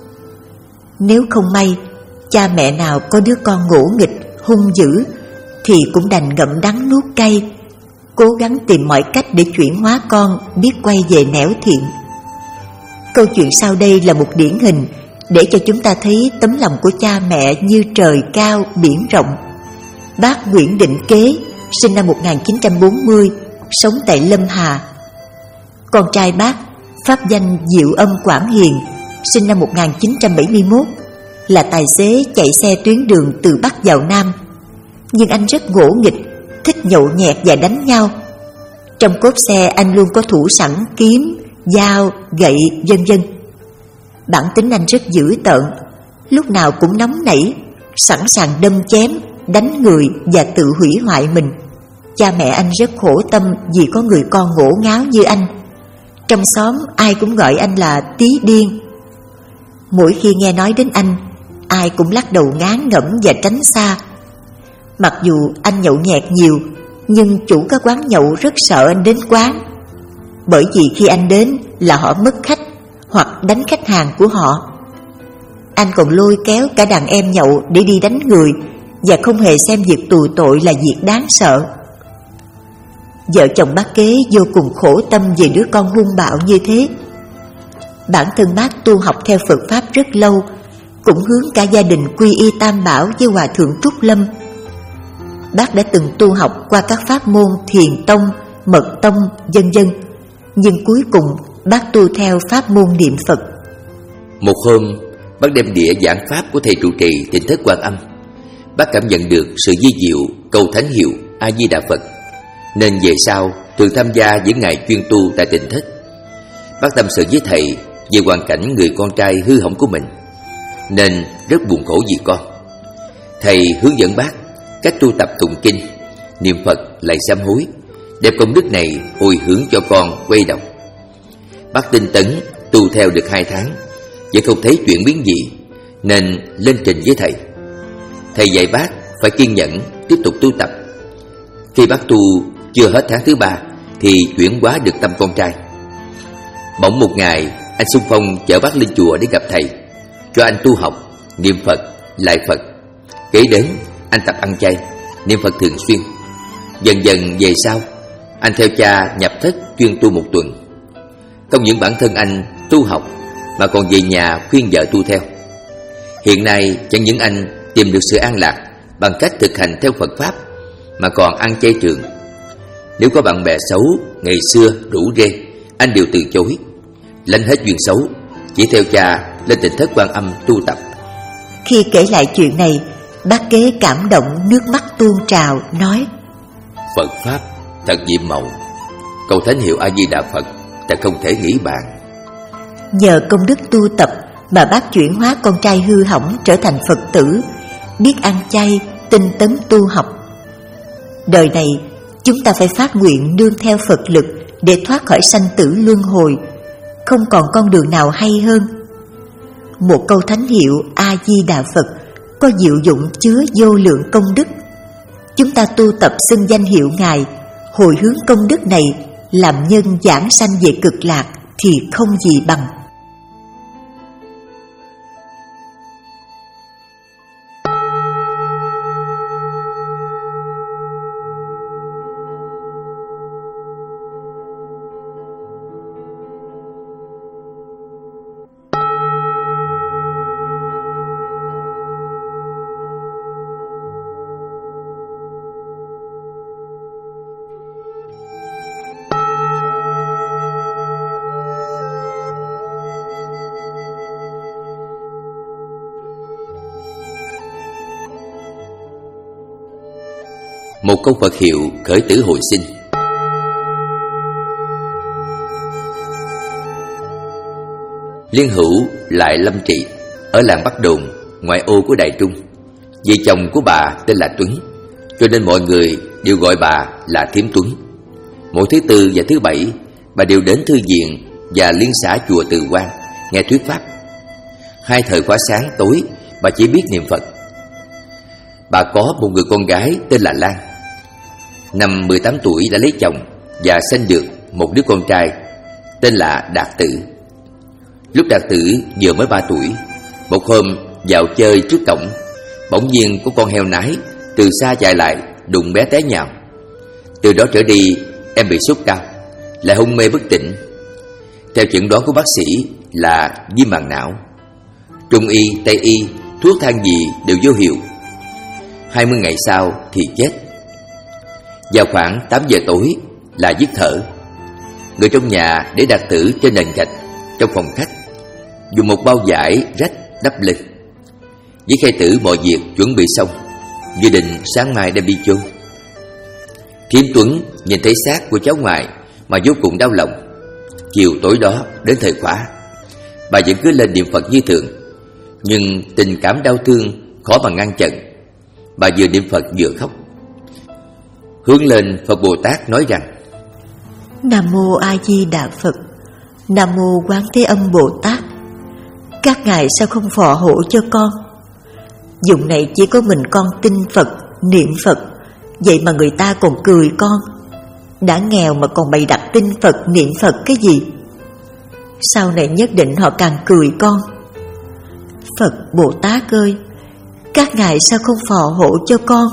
Nếu không may cha mẹ nào có đứa con ngỗ nghịch, hung dữ, thì cũng đành ngậm đắng nuốt cay, cố gắng tìm mọi cách để chuyển hóa con biết quay về nẻo thiện. Câu chuyện sau đây là một điển hình để cho chúng ta thấy tấm lòng của cha mẹ như trời cao biển rộng. Bác Nguyễn Định Kế sinh năm một nghìn chín trăm bốn mươi, sống tại Lâm Hà. Con trai bác pháp danh Diệu Âm Quảng Hiền sinh năm một nghìn chín trăm bảy mươi mốt, là tài xế chạy xe tuyến đường từ Bắc vào Nam. Nhưng anh rất ngỗ nghịch, thích nhậu nhẹt và đánh nhau. Trong cốp xe anh luôn có thủ sẵn kiếm, dao, gậy, vân vân. Bản tính anh rất dữ tợn, lúc nào cũng nóng nảy, sẵn sàng đâm chém, đánh người và tự hủy hoại mình. Cha mẹ anh rất khổ tâm vì có người con ngổ ngáo như anh. Trong xóm ai cũng gọi anh là tí điên. Mỗi khi nghe nói đến anh, ai cũng lắc đầu ngán ngẩm và tránh xa. Mặc dù anh nhậu nhẹt nhiều, nhưng chủ các quán nhậu rất sợ anh đến quán. Bởi vì khi anh đến là họ mất khách hoặc đánh khách hàng của họ. Anh còn lôi kéo cả đàn em nhậu để đi đánh người, và không hề xem việc tù tội là việc đáng sợ. Vợ chồng bác Kế vô cùng khổ tâm về đứa con hung bạo như thế. Bản thân bác tu học theo Phật Pháp rất lâu, cũng hướng cả gia đình quy y Tam Bảo với Hòa Thượng Trúc Lâm. Bác đã từng tu học qua các pháp môn Thiền Tông, Mật Tông, vân vân, nhưng cuối cùng bác tu theo pháp môn niệm Phật. Một hôm, bác đem đĩa giảng pháp của thầy trụ trì Tỉnh Thất Quan Âm. Bác cảm nhận được sự vi diệu câu thánh hiệu A Di Đà Phật, nên về sau thường tham gia những ngày chuyên tu tại Tỉnh Thất. Bác tâm sự với thầy về hoàn cảnh người con trai hư hỏng của mình, nên rất buồn khổ vì con. Thầy hướng dẫn bác cách tu tập tụng kinh, niệm Phật, lạy sám hối, đem công đức này hồi hướng cho con quay đầu. Bác tinh tấn tu theo được hai tháng, vẫn không thấy chuyển biến gì, nên lên trình với thầy. Thầy dạy bác phải kiên nhẫn tiếp tục tu tập. Khi bác tu chưa hết tháng thứ ba thì chuyển hóa được tâm con trai. Bỗng một ngày, anh xung phong chở bác lên chùa để gặp thầy, cho anh tu học, niệm Phật, lạy Phật. Kế đến anh tập ăn chay, niệm Phật thường xuyên. Dần dần về sau, anh theo cha nhập thất chuyên tu một tuần. Không những bản thân anh tu học mà còn về nhà khuyên vợ tu theo. Hiện nay chẳng những anh tìm được sự an lạc bằng cách thực hành theo Phật Pháp, mà còn ăn chay trường. Nếu có bạn bè xấu ngày xưa rủ rê, anh đều từ chối, lánh hết duyên xấu, chỉ theo cha lên Tỉnh Thất Quan Âm tu tập. Khi kể lại chuyện này, bác Kế cảm động nước mắt tuôn trào, nói: Phật Pháp thật nhiệm màu, câu thánh hiệu A Di Đà Phật ta không thể nghĩ bàn. Nhờ công đức tu tập mà bác chuyển hóa con trai hư hỏng trở thành Phật tử, biết ăn chay, tinh tấn tu học. Đời này chúng ta phải phát nguyện nương theo Phật lực để thoát khỏi sanh tử luân hồi, không còn con đường nào hay hơn. Một câu thánh hiệu A Di Đà Phật có diệu dụng chứa vô lượng công đức. Chúng ta tu tập xưng danh hiệu Ngài, hồi hướng công đức này làm nhân giảng sanh về cực lạc, thì không gì bằng. Một câu Phật hiệu khởi tử hồi sinh. Liên hữu lại Lâm Trị ở làng Bắc Đồn, ngoại ô của Đài Trung. Vì chồng của bà tên là Tuấn, cho nên mọi người đều gọi bà là Thím Tuấn. Mỗi thứ tư và thứ bảy, bà đều đến thư viện và liên xã chùa Từ Quan nghe thuyết pháp. Hai thời khóa sáng tối, bà chỉ biết niệm Phật. Bà có một người con gái tên là Lan. Năm mười tám tuổi đã lấy chồng và sinh được một đứa con trai tên là Đạt Tử. Lúc Đạt Tử vừa mới ba tuổi, một hôm vào chơi trước cổng, bỗng nhiên có con heo nái từ xa chạy lại đụng bé té nhào. Từ đó trở đi, em bị sốt cao, lại hôn mê bất tỉnh. Theo chẩn đoán của bác sĩ là viêm màng não. Trung y, Tây y, thuốc thang gì đều vô hiệu. Hai mươi ngày sau thì chết. Vào khoảng tám giờ tối là dứt thở. Người trong nhà để Đạt Tử trên nền gạch trong phòng khách, dùng một bao vải rách đắp lên. Với khai tử mọi việc chuẩn bị xong, dự định sáng mai đem đi chôn. Thím Tuấn nhìn thấy xác của cháu ngoại mà vô cùng đau lòng. Chiều tối đó đến thời khóa, bà vẫn cứ lên niệm Phật như thường, nhưng tình cảm đau thương khó mà ngăn chặn. Bà vừa niệm Phật vừa khóc, hướng lên Phật Bồ Tát nói rằng: Nam Mô A Di Đà Phật, Nam Mô Quán Thế Âm Bồ Tát, các ngài sao không phò hộ cho con? Vùng này chỉ có mình con tin Phật, niệm Phật, vậy mà người ta còn cười con. Đã nghèo mà còn bày đặt tin Phật, niệm Phật cái gì? Sau này nhất định họ càng cười con. Phật Bồ Tát ơi, các ngài sao không phò hộ cho con?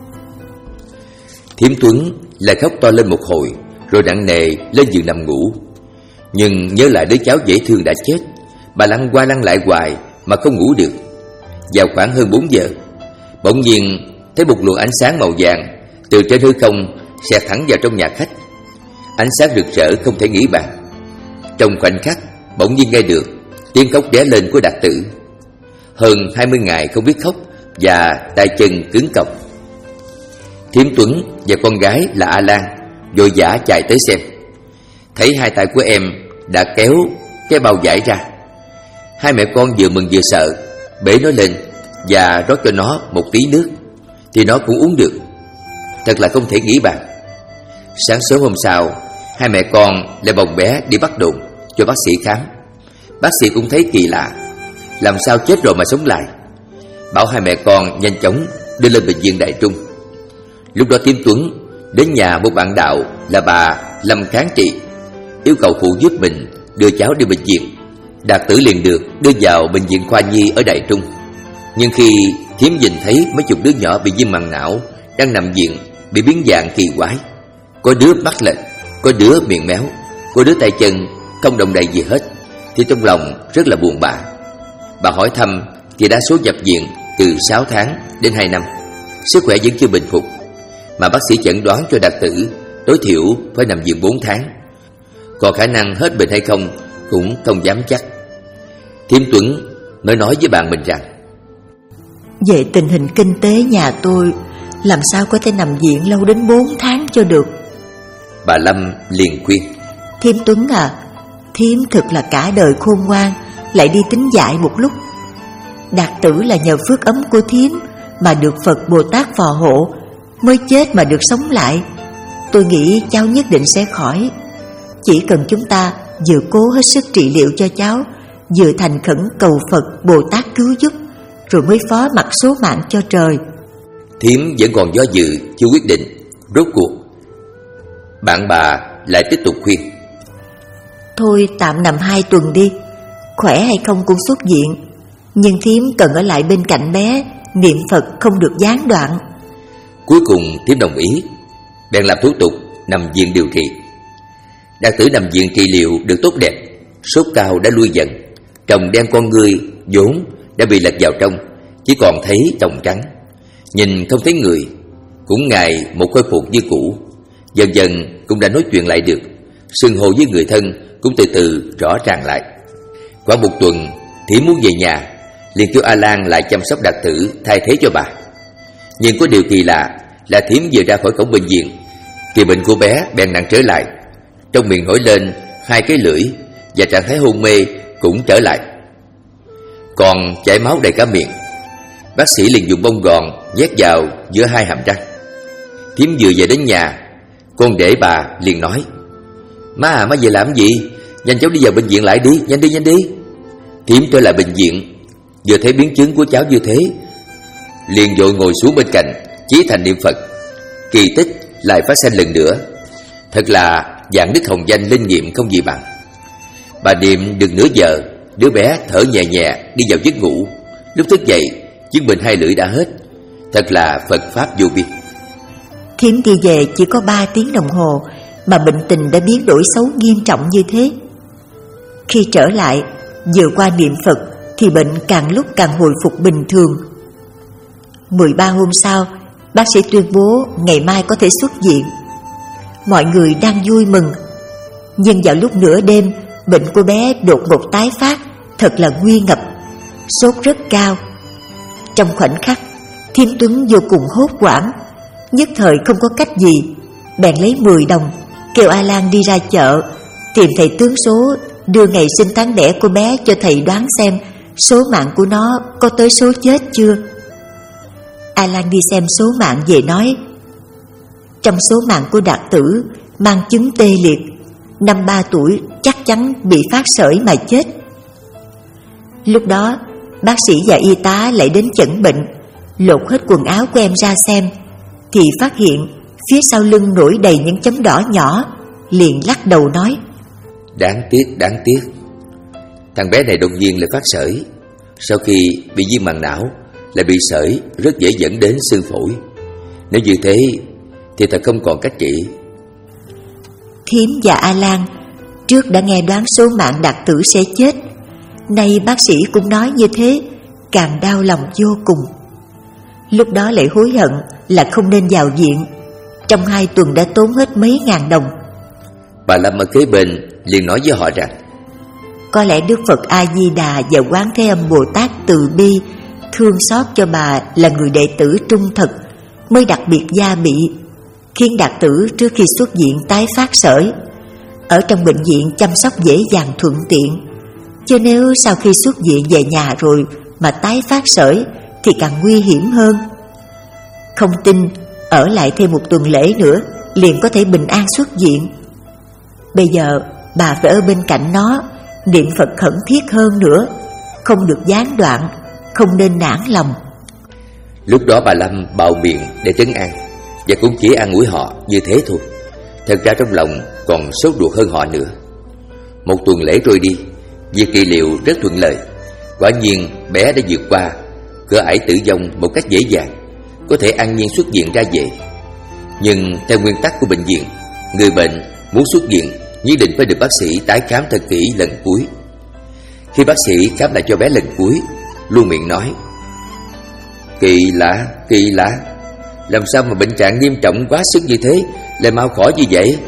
Thím Tuấn lại khóc to lên một hồi, rồi nặng nề lên giường nằm ngủ. Nhưng nhớ lại đứa cháu dễ thương đã chết, bà lăn qua lăn lại hoài mà không ngủ được. Vào khoảng hơn bốn giờ, bỗng nhiên thấy một luồng ánh sáng màu vàng từ trên hư không xẹt thẳng vào trong nhà khách. Ánh sáng rực rỡ không thể nghĩ bàn. Trong khoảnh khắc, bỗng nhiên nghe được tiếng khóc ré lên của Đạt Tử. Hơn hai mươi ngày không biết khóc và tay chân cứng cọc. Thím Tuấn và con gái là A Lan vội vã chạy tới xem. Thấy hai tay của em đã kéo cái bao vải ra. Hai mẹ con vừa mừng vừa sợ, bế nó lên và rót cho nó một tí nước, thì nó cũng uống được. Thật là không thể nghĩ bàn. Sáng sớm hôm sau, hai mẹ con lại bồng bé đi Bắc Đồn cho bác sĩ khám. Bác sĩ cũng thấy kỳ lạ, làm sao chết rồi mà sống lại. Bảo hai mẹ con nhanh chóng đưa lên bệnh viện Đại Trung. Lúc đó Thím Tuấn đến nhà một bạn đạo là bà Lâm Kháng Trị, yêu cầu phụ giúp mình đưa cháu đi bệnh viện. Đạt Tử liền được đưa vào bệnh viện khoa nhi ở Đại Trung. Nhưng khi Thím nhìn thấy mấy chục đứa nhỏ bị viêm màng não đang nằm viện, bị biến dạng kỳ quái, có đứa mắt lệch, có đứa miệng méo, có đứa tay chân không động đậy gì hết, thì trong lòng rất là buồn bã. Bà hỏi thăm thì đa số nhập viện từ sáu tháng đến hai năm, sức khỏe vẫn chưa bình phục, mà bác sĩ chẩn đoán cho Đạt Tử tối thiểu phải nằm viện bốn tháng. Còn khả năng hết bệnh hay không cũng không dám chắc. Thím Tuấn mới nói với bạn mình rằng: Về tình hình kinh tế nhà tôi, làm sao có thể nằm viện lâu đến bốn tháng cho được? Bà Lâm liền khuyên: Thím Tuấn à, thím thực là cả đời khôn ngoan, lại đi tính dại một lúc. Đạt Tử là nhờ phước ấm của thím mà được Phật Bồ Tát phò hộ, mới chết mà được sống lại. Tôi nghĩ cháu nhất định sẽ khỏi. Chỉ cần chúng ta vừa cố hết sức trị liệu cho cháu, vừa thành khẩn cầu Phật Bồ Tát cứu giúp, rồi mới phó mặc số mạng cho trời. Thím vẫn còn do dự chưa quyết định. Rốt cuộc bạn bà lại tiếp tục khuyên: thôi tạm nằm hai tuần đi, khỏe hay không cũng xuất viện, nhưng thím cần ở lại bên cạnh bé, niệm Phật không được gián đoạn. Cuối cùng thím đồng ý, bèn làm thủ tục nằm viện điều trị. Đạt Tử nằm viện trị liệu được tốt đẹp, sốt cao đã lui dần, tròng đen con ngươi vốn đã bị lật vào trong, chỉ còn thấy tròng trắng, nhìn không thấy người. Cũng ngày một khôi phục như cũ, dần dần cũng đã nói chuyện lại được, xưng hô với người thân cũng từ từ rõ ràng lại. Khoảng một tuần, thím muốn về nhà, liền kêu A Lan lại chăm sóc Đạt Tử thay thế cho bà. Nhưng có điều kỳ lạ là thím vừa ra khỏi cổng bệnh viện thì bệnh của bé bèn nặng trở lại, trong miệng nổi lên hai cái lưỡi và trạng thái hôn mê cũng trở lại, còn chảy máu đầy cả miệng. Bác sĩ liền dùng bông gòn nhét vào giữa hai hàm răng. Thím vừa về đến nhà, con rể bà liền nói: Má à, má về làm gì? Nhanh chóng đi vào bệnh viện lại đi, nhanh đi nhanh đi. Thím trở lại bệnh viện, vừa thấy biến chứng của cháu như thế, liền vội ngồi xuống bên cạnh, chí thành niệm Phật. Kỳ tích lại phát sinh lần nữa, thật là vạn đức hồng danh linh nghiệm không gì bằng. Bà niệm được nửa giờ, đứa bé thở nhẹ nhẹ đi vào giấc ngủ. Lúc thức dậy, chứng bệnh hai lưỡi đã hết, thật là Phật pháp vô biên. Thím đi về chỉ có ba tiếng đồng hồ mà bệnh tình đã biến đổi xấu nghiêm trọng như thế. Khi trở lại, vừa qua niệm Phật thì bệnh càng lúc càng hồi phục bình thường. mười ba hôm sau, bác sĩ tuyên bố ngày mai có thể xuất viện. Mọi người đang vui mừng, nhưng vào lúc nửa đêm, bệnh của bé đột ngột tái phát, thật là nguy ngập, sốt rất cao. Trong khoảnh khắc, Thiêm Tuấn vô cùng hốt hoảng, nhất thời không có cách gì, bèn lấy mười đồng kêu A Lan đi ra chợ tìm thầy tướng số, đưa ngày sinh tháng đẻ của bé cho thầy đoán xem số mạng của nó có tới số chết chưa. A Lan đi xem số mạng về nói: trong số mạng của Đạt Tử mang chứng tê liệt, năm ba tuổi chắc chắn bị phát sởi mà chết. Lúc đó bác sĩ và y tá lại đến chẩn bệnh, lột hết quần áo của em ra xem, thì phát hiện phía sau lưng nổi đầy những chấm đỏ nhỏ, liền lắc đầu nói: Đáng tiếc, đáng tiếc, thằng bé này đột nhiên lại phát sởi. Sau khi bị viêm màng não lại bị sởi, rất dễ dẫn đến xương phổi. Nếu như thế thì thật không còn cách trị. Thím và A Lan trước đã nghe đoán số mạng Đạt Tử sẽ chết, nay bác sĩ cũng nói như thế, càng đau lòng vô cùng. Lúc đó lại hối hận là không nên vào viện, trong hai tuần đã tốn hết mấy ngàn đồng. Bà Lâm ở kế bên liền nói với họ rằng: có lẽ Đức Phật A Di Đà và Quán Thế Âm Bồ Tát từ bi thương xót cho bà là người đệ tử trung thực, mới đặc biệt gia bị, khiến Đạt Tử trước khi xuất viện tái phát sởi, ở trong bệnh viện chăm sóc dễ dàng thuận tiện. Chứ nếu sau khi xuất viện về nhà rồi mà tái phát sởi thì càng nguy hiểm hơn. Không tin, ở lại thêm một tuần lễ nữa liền có thể bình an xuất viện. Bây giờ bà phải ở bên cạnh nó, niệm Phật khẩn thiết hơn nữa, không được gián đoạn, không nên nản lòng. Lúc đó bà Lâm bạo miệng để trấn an, và cũng chỉ an ủi họ như thế thôi. Thật ra trong lòng còn sốt ruột hơn họ nữa. Một tuần lễ trôi đi, việc trị liệu rất thuận lợi. Quả nhiên bé đã vượt qua cửa ải tử vong một cách dễ dàng, có thể an nhiên xuất viện ra về. Nhưng theo nguyên tắc của bệnh viện, người bệnh muốn xuất viện nhất định phải được bác sĩ tái khám thật kỹ lần cuối. Khi bác sĩ khám lại cho bé lần cuối, luôn miệng nói: Kỳ lạ, kỳ lạ, làm sao mà bệnh trạng nghiêm trọng quá sức như thế lại mau khỏi như vậy?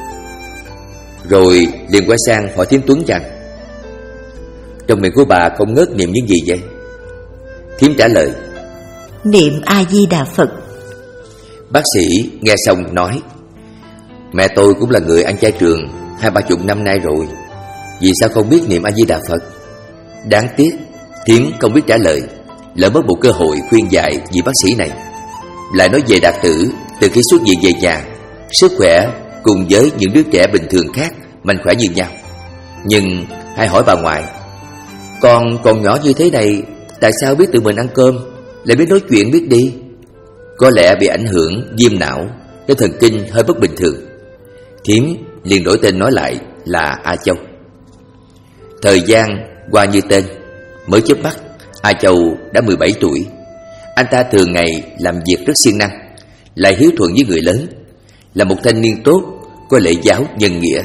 Rồi liền quay sang hỏi Thiêm Tuấn rằng: trong miệng của bà không ngớt niệm những gì vậy? Thiêm trả lời: niệm A Di Đà Phật. Bác sĩ nghe xong nói: mẹ tôi cũng là người ăn chay trường hai ba chục năm nay rồi, vì sao không biết niệm A Di Đà Phật? Đáng tiếc Thiếm không biết trả lời, lỡ mất một cơ hội khuyên dạy vị bác sĩ này. Lại nói về Đạt Tử, từ khi xuất viện về nhà, sức khỏe cùng với những đứa trẻ bình thường khác mạnh khỏe như nhau. Nhưng hãy hỏi bà ngoại: con còn nhỏ như thế này, tại sao biết tự mình ăn cơm, lại biết nói chuyện, biết đi? Có lẽ bị ảnh hưởng viêm não, cái thần kinh hơi bất bình thường. Thiếm liền đổi tên nói lại là A Châu. Thời gian qua như tên. Mới chớp mắt, A Châu đã mười bảy tuổi. Anh ta thường ngày làm việc rất siêng năng, lại hiếu thuận với người lớn, là một thanh niên tốt, có lễ giáo nhân nghĩa.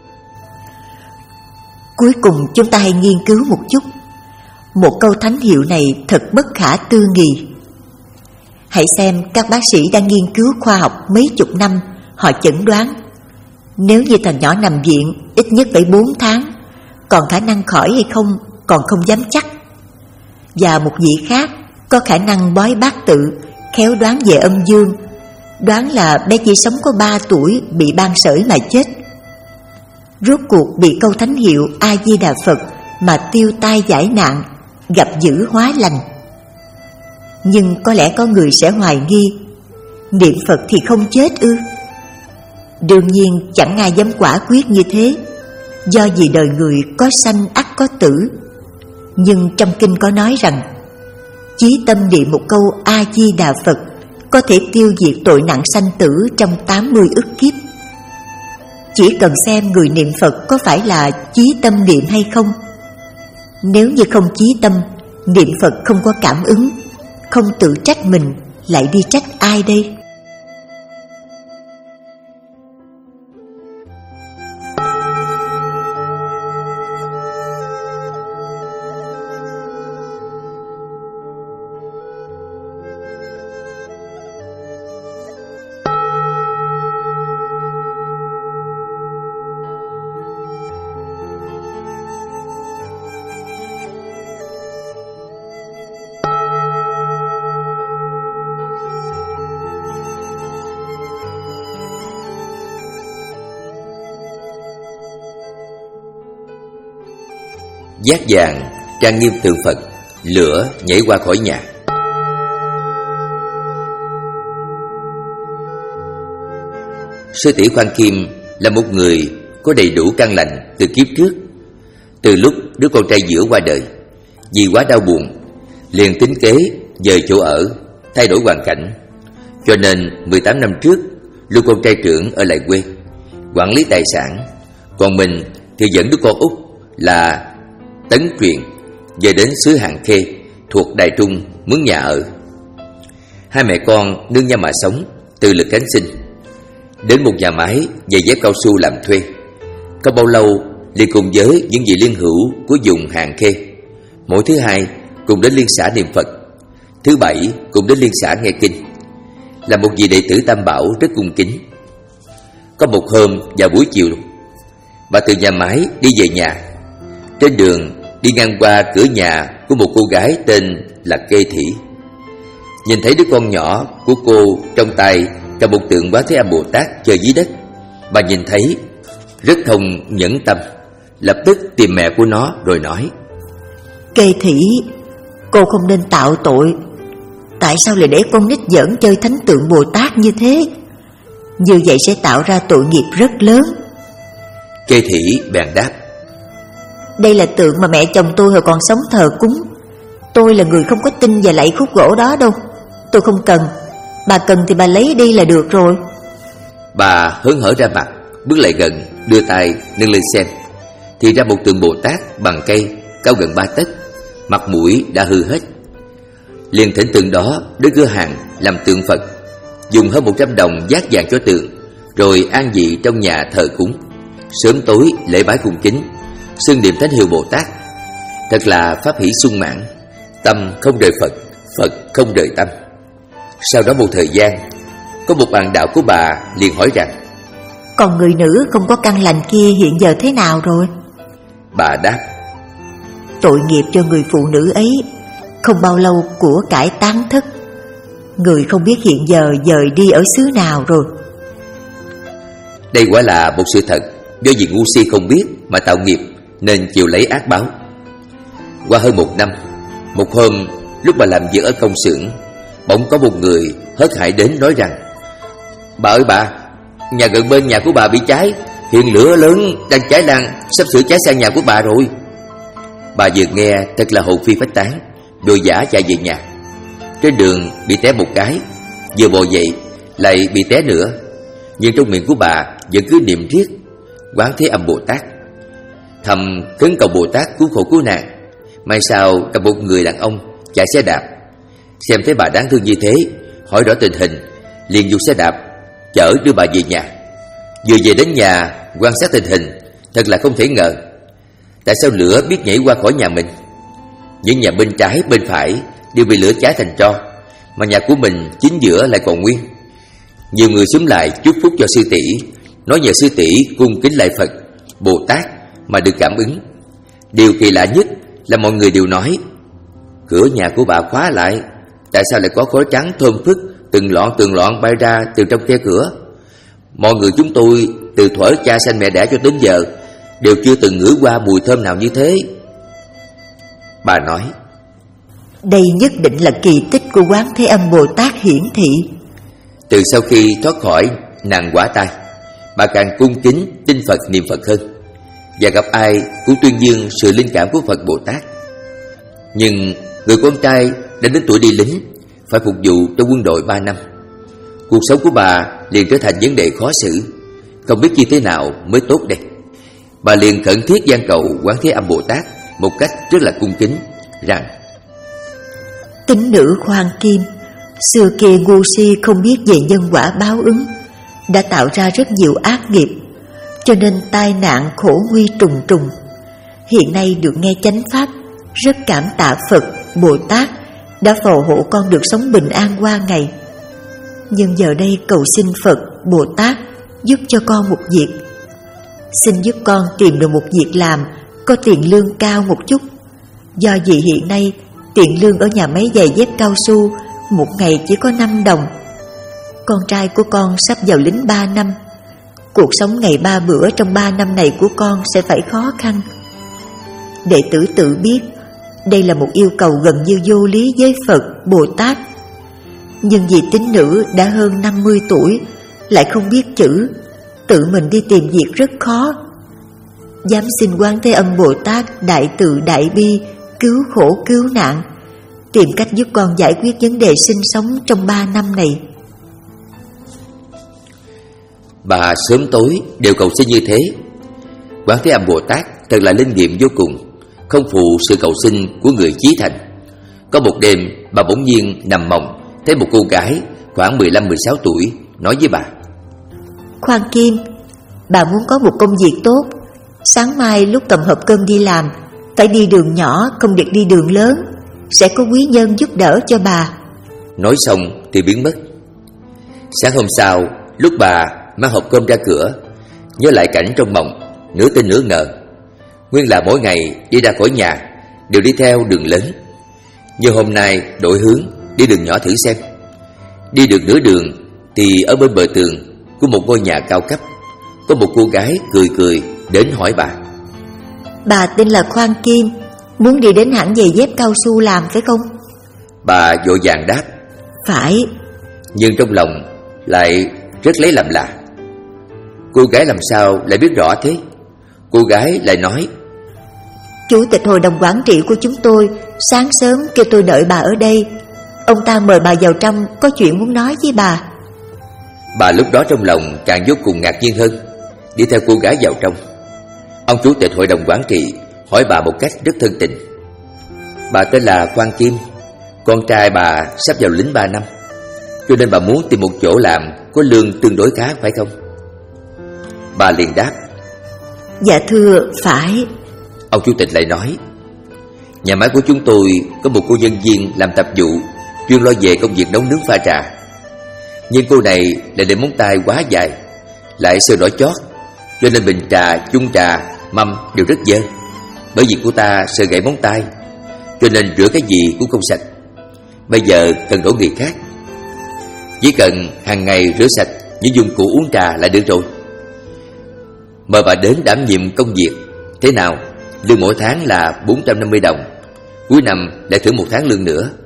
Cuối cùng chúng ta hãy nghiên cứu một chút. Một câu thánh hiệu này thật bất khả tư nghị. Hãy xem các bác sĩ đang nghiên cứu khoa học mấy chục năm, họ chẩn đoán nếu như thằng nhỏ nằm viện ít nhất phải bốn tháng, còn khả năng khỏi hay không còn không dám chắc. Và một vị khác có khả năng bói bát tự, khéo đoán về âm dương, đoán là bé chỉ sống có ba tuổi bị ban sởi mà chết. Rốt cuộc bị câu thánh hiệu A Di Đà Phật mà tiêu tai giải nạn, gặp dữ hóa lành. Nhưng có lẽ có người sẽ hoài nghi, niệm Phật thì không chết ư? Đương nhiên chẳng ai dám quả quyết như thế, do vì đời người có sanh ắt có tử. Nhưng trong kinh có nói rằng chí tâm niệm một câu A Di Đà Phật có thể tiêu diệt tội nặng sanh tử trong tám mươi ức kiếp. Chỉ cần xem người niệm Phật có phải là chí tâm niệm hay không. Nếu như không chí tâm, niệm Phật không có cảm ứng, không tự trách mình, lại đi trách ai đây? Giác vàng trang nghiêm tượng Phật, lửa nhảy qua khỏi nhà. Sư tỷ Khoan Kim là một người có đầy đủ căn lành từ kiếp trước. Từ lúc đứa con trai giữa qua đời, vì quá đau buồn, liền tính kế dời chỗ ở, thay đổi hoàn cảnh. Cho nên mười tám năm trước, lưu con trai trưởng ở lại quê, quản lý tài sản. Còn mình thì dẫn đứa con út là Tấn Truyền về đến xứ Hạng Khê thuộc Đài Trung mướn nhà ở. Hai mẹ con nương nhau mà sống, tự lực cánh sinh. Đến một nhà máy giày dép cao su làm thuê. Không bao lâu liền cùng với những vị liên hữu của vùng Hạng Khê, mỗi thứ hai cùng đến liên xã niệm Phật, thứ bảy cùng đến liên xã nghe kinh. Là một vị đệ tử Tam Bảo rất cung kính. Có một hôm vào buổi chiều, bà từ nhà máy đi về nhà. Trên đường đi ngang qua cửa nhà của một cô gái tên là Kê Thị. Nhìn thấy đứa con nhỏ của cô trong tay cầm một tượng Quán Thế Âm Bồ Tát chơi dưới đất, bà nhìn thấy rất thông nhẫn tâm, lập tức tìm mẹ của nó rồi nói: Kê Thị, cô không nên tạo tội. Tại sao lại để con nít giỡn chơi thánh tượng Bồ Tát như thế? Như vậy sẽ tạo ra tội nghiệp rất lớn. Kê Thị bèn đáp: Đây là tượng mà mẹ chồng tôi hồi còn sống thờ cúng. Tôi là người không có tin và lạy khúc gỗ đó đâu. Tôi không cần. Bà cần thì bà lấy đi là được rồi. Bà hớn hở ra mặt, bước lại gần, đưa tay nâng lên xem. Thì ra một tượng Bồ Tát bằng cây, cao gần ba tấc, mặt mũi đã hư hết. Liền thỉnh tượng đó đến cửa hàng làm tượng Phật, dùng hơn một trăm đồng vát vàng cho tượng, rồi an vị trong nhà thờ cúng. Sớm tối lễ bái cung kính, xưng niệm thánh hiệu Bồ Tát. Thật là pháp hỷ sung mãn, tâm không rời Phật, Phật không rời tâm. Sau đó một thời gian, có một bạn đạo của bà liền hỏi rằng: Còn người nữ không có căn lành kia hiện giờ thế nào rồi? Bà đáp: Tội nghiệp cho người phụ nữ ấy, không bao lâu của cải tán thất. Người không biết hiện giờ dời đi ở xứ nào rồi. Đây quả là một sự thật, do vì ngu si không biết mà tạo nghiệp nên chịu lấy ác báo. Qua hơn một năm, một hôm lúc bà làm việc ở công xưởng, bỗng có một người hớt hải đến nói rằng: Bà ơi bà, nhà gần bên nhà của bà bị cháy, hiện lửa lớn đang cháy lan, sắp sửa cháy sang nhà của bà rồi. Bà vừa nghe thật là hồn phi phách tán, vội vã chạy về nhà. Trên đường bị té một cái, vừa bò dậy lại bị té nữa, nhưng trong miệng của bà vẫn cứ niệm riết Quán Thế Âm Bồ Tát. thầm khấn cầu Bồ Tát cứu khổ cứu nạn. May sao gặp một người đàn ông chạy xe đạp, xem thấy bà đáng thương như thế, hỏi rõ tình hình, liền dùng xe đạp chở đưa bà về nhà. Vừa về đến nhà, quan sát tình hình, thật là không thể ngờ. Tại sao lửa biết nhảy qua khỏi nhà mình? Những nhà bên trái bên phải đều bị lửa cháy thành tro, mà nhà của mình chính giữa lại còn nguyên. Nhiều người xúm lại chúc phúc cho sư tỷ, nói nhờ sư tỷ cung kính lại Phật, Bồ Tát mà được cảm ứng. Điều kỳ lạ nhất là mọi người đều nói: cửa nhà của bà khóa lại, tại sao lại có khói trắng thơm phức từng lọn từng lọn bay ra từ trong khe cửa? Mọi người chúng tôi từ thuở cha sanh mẹ đẻ cho đến giờ đều chưa từng ngửi qua mùi thơm nào như thế. Bà nói: đây nhất định là kỳ tích của Quán Thế Âm Bồ Tát hiển thị. Từ sau khi thoát khỏi nạn quả tai, bà càng cung kính tin Phật niệm Phật hơn, và gặp ai cũng tuyên dương sự linh cảm của Phật Bồ Tát. Nhưng người con trai đã đến tuổi đi lính, phải phục vụ trong quân đội ba năm. Cuộc sống của bà liền trở thành vấn đề khó xử, không biết như thế nào mới tốt đây. Bà liền khẩn thiết van cầu Quán Thế Âm Bồ Tát một cách rất là cung kính rằng: tín nữ Khoan Kim, xưa kia ngu si không biết về nhân quả báo ứng, đã tạo ra rất nhiều ác nghiệp, cho nên tai nạn khổ nguy trùng trùng. Hiện nay được nghe chánh pháp, rất cảm tạ Phật Bồ Tát đã phù hộ con được sống bình an qua ngày. Nhưng giờ đây cầu xin Phật Bồ Tát giúp cho con một việc. Xin giúp con tìm được một việc làm có tiền lương cao một chút. Do vì hiện nay tiền lương ở nhà máy giày dép cao su một ngày chỉ có năm đồng. Con trai của con sắp vào lính ba năm. Cuộc sống ngày ba bữa trong ba năm này của con sẽ phải khó khăn. Đệ tử tự biết đây là một yêu cầu gần như vô lý với Phật Bồ Tát. Nhưng vì tín nữ đã hơn năm mươi tuổi, lại không biết chữ, tự mình đi tìm việc rất khó. Dám xin Quán Thế Âm Bồ Tát đại từ đại bi, cứu khổ cứu nạn, tìm cách giúp con giải quyết vấn đề sinh sống trong ba năm này. Bà sớm tối đều cầu xin như thế. Quán Thế Âm Bồ Tát thật là linh nghiệm vô cùng, không phụ sự cầu xin của người chí thành. Có một đêm, bà bỗng nhiên nằm mộng, thấy một cô gái khoảng mười lăm mười sáu tuổi nói với bà: Khoan Kim, bà muốn có một công việc tốt, sáng mai lúc tầm hộp cơm đi làm, phải đi đường nhỏ, không được đi đường lớn, sẽ có quý nhân giúp đỡ cho bà. Nói xong thì biến mất. Sáng hôm sau, lúc bà mang hộp cơm ra cửa, nhớ lại cảnh trong mộng, nửa tin nửa ngờ. Nguyên là mỗi ngày đi ra khỏi nhà đều đi theo đường lớn, nhưng hôm nay đổi hướng đi đường nhỏ thử xem. Đi được nửa đường thì ở bên bờ tường của một ngôi nhà cao cấp, có một cô gái cười cười đến hỏi bà: bà tên là Khoan Kim, muốn đi đến hãng giày dép cao su làm phải không? Bà vội vàng đáp: phải. Nhưng trong lòng lại rất lấy làm lạ. Cô gái làm sao lại biết rõ thế? Cô gái lại nói: chủ tịch hội đồng quản trị của chúng tôi sáng sớm kêu tôi đợi bà ở đây. Ông ta mời bà vào trong, có chuyện muốn nói với bà. Bà lúc đó trong lòng càng vô cùng ngạc nhiên hơn, đi theo cô gái vào trong. Ông chủ tịch hội đồng quản trị hỏi bà một cách rất thân tình: bà tên là Khoan Kim, con trai bà sắp vào lính ba năm, cho nên bà muốn tìm một chỗ làm có lương tương đối khá phải không? Bà liền đáp: dạ thưa, phải. Ông chủ tịch lại nói: nhà máy của chúng tôi có một cô nhân viên làm tạp vụ, chuyên lo về công việc nấu nướng pha trà. Nhưng cô này lại để móng tay quá dài, lại sờ đỏ chót, cho nên bình trà, chung trà, mâm đều rất dơ. Bởi vì cô ta sờ gãy móng tay, cho nên rửa cái gì cũng không sạch. Bây giờ cần đổi người khác, chỉ cần hàng ngày rửa sạch những dụng cụ uống trà là được rồi. Mời bà đến đảm nhiệm công việc. Thế nào? Lương mỗi tháng là bốn trăm năm mươi đồng, cuối năm lại thưởng một tháng lương nữa.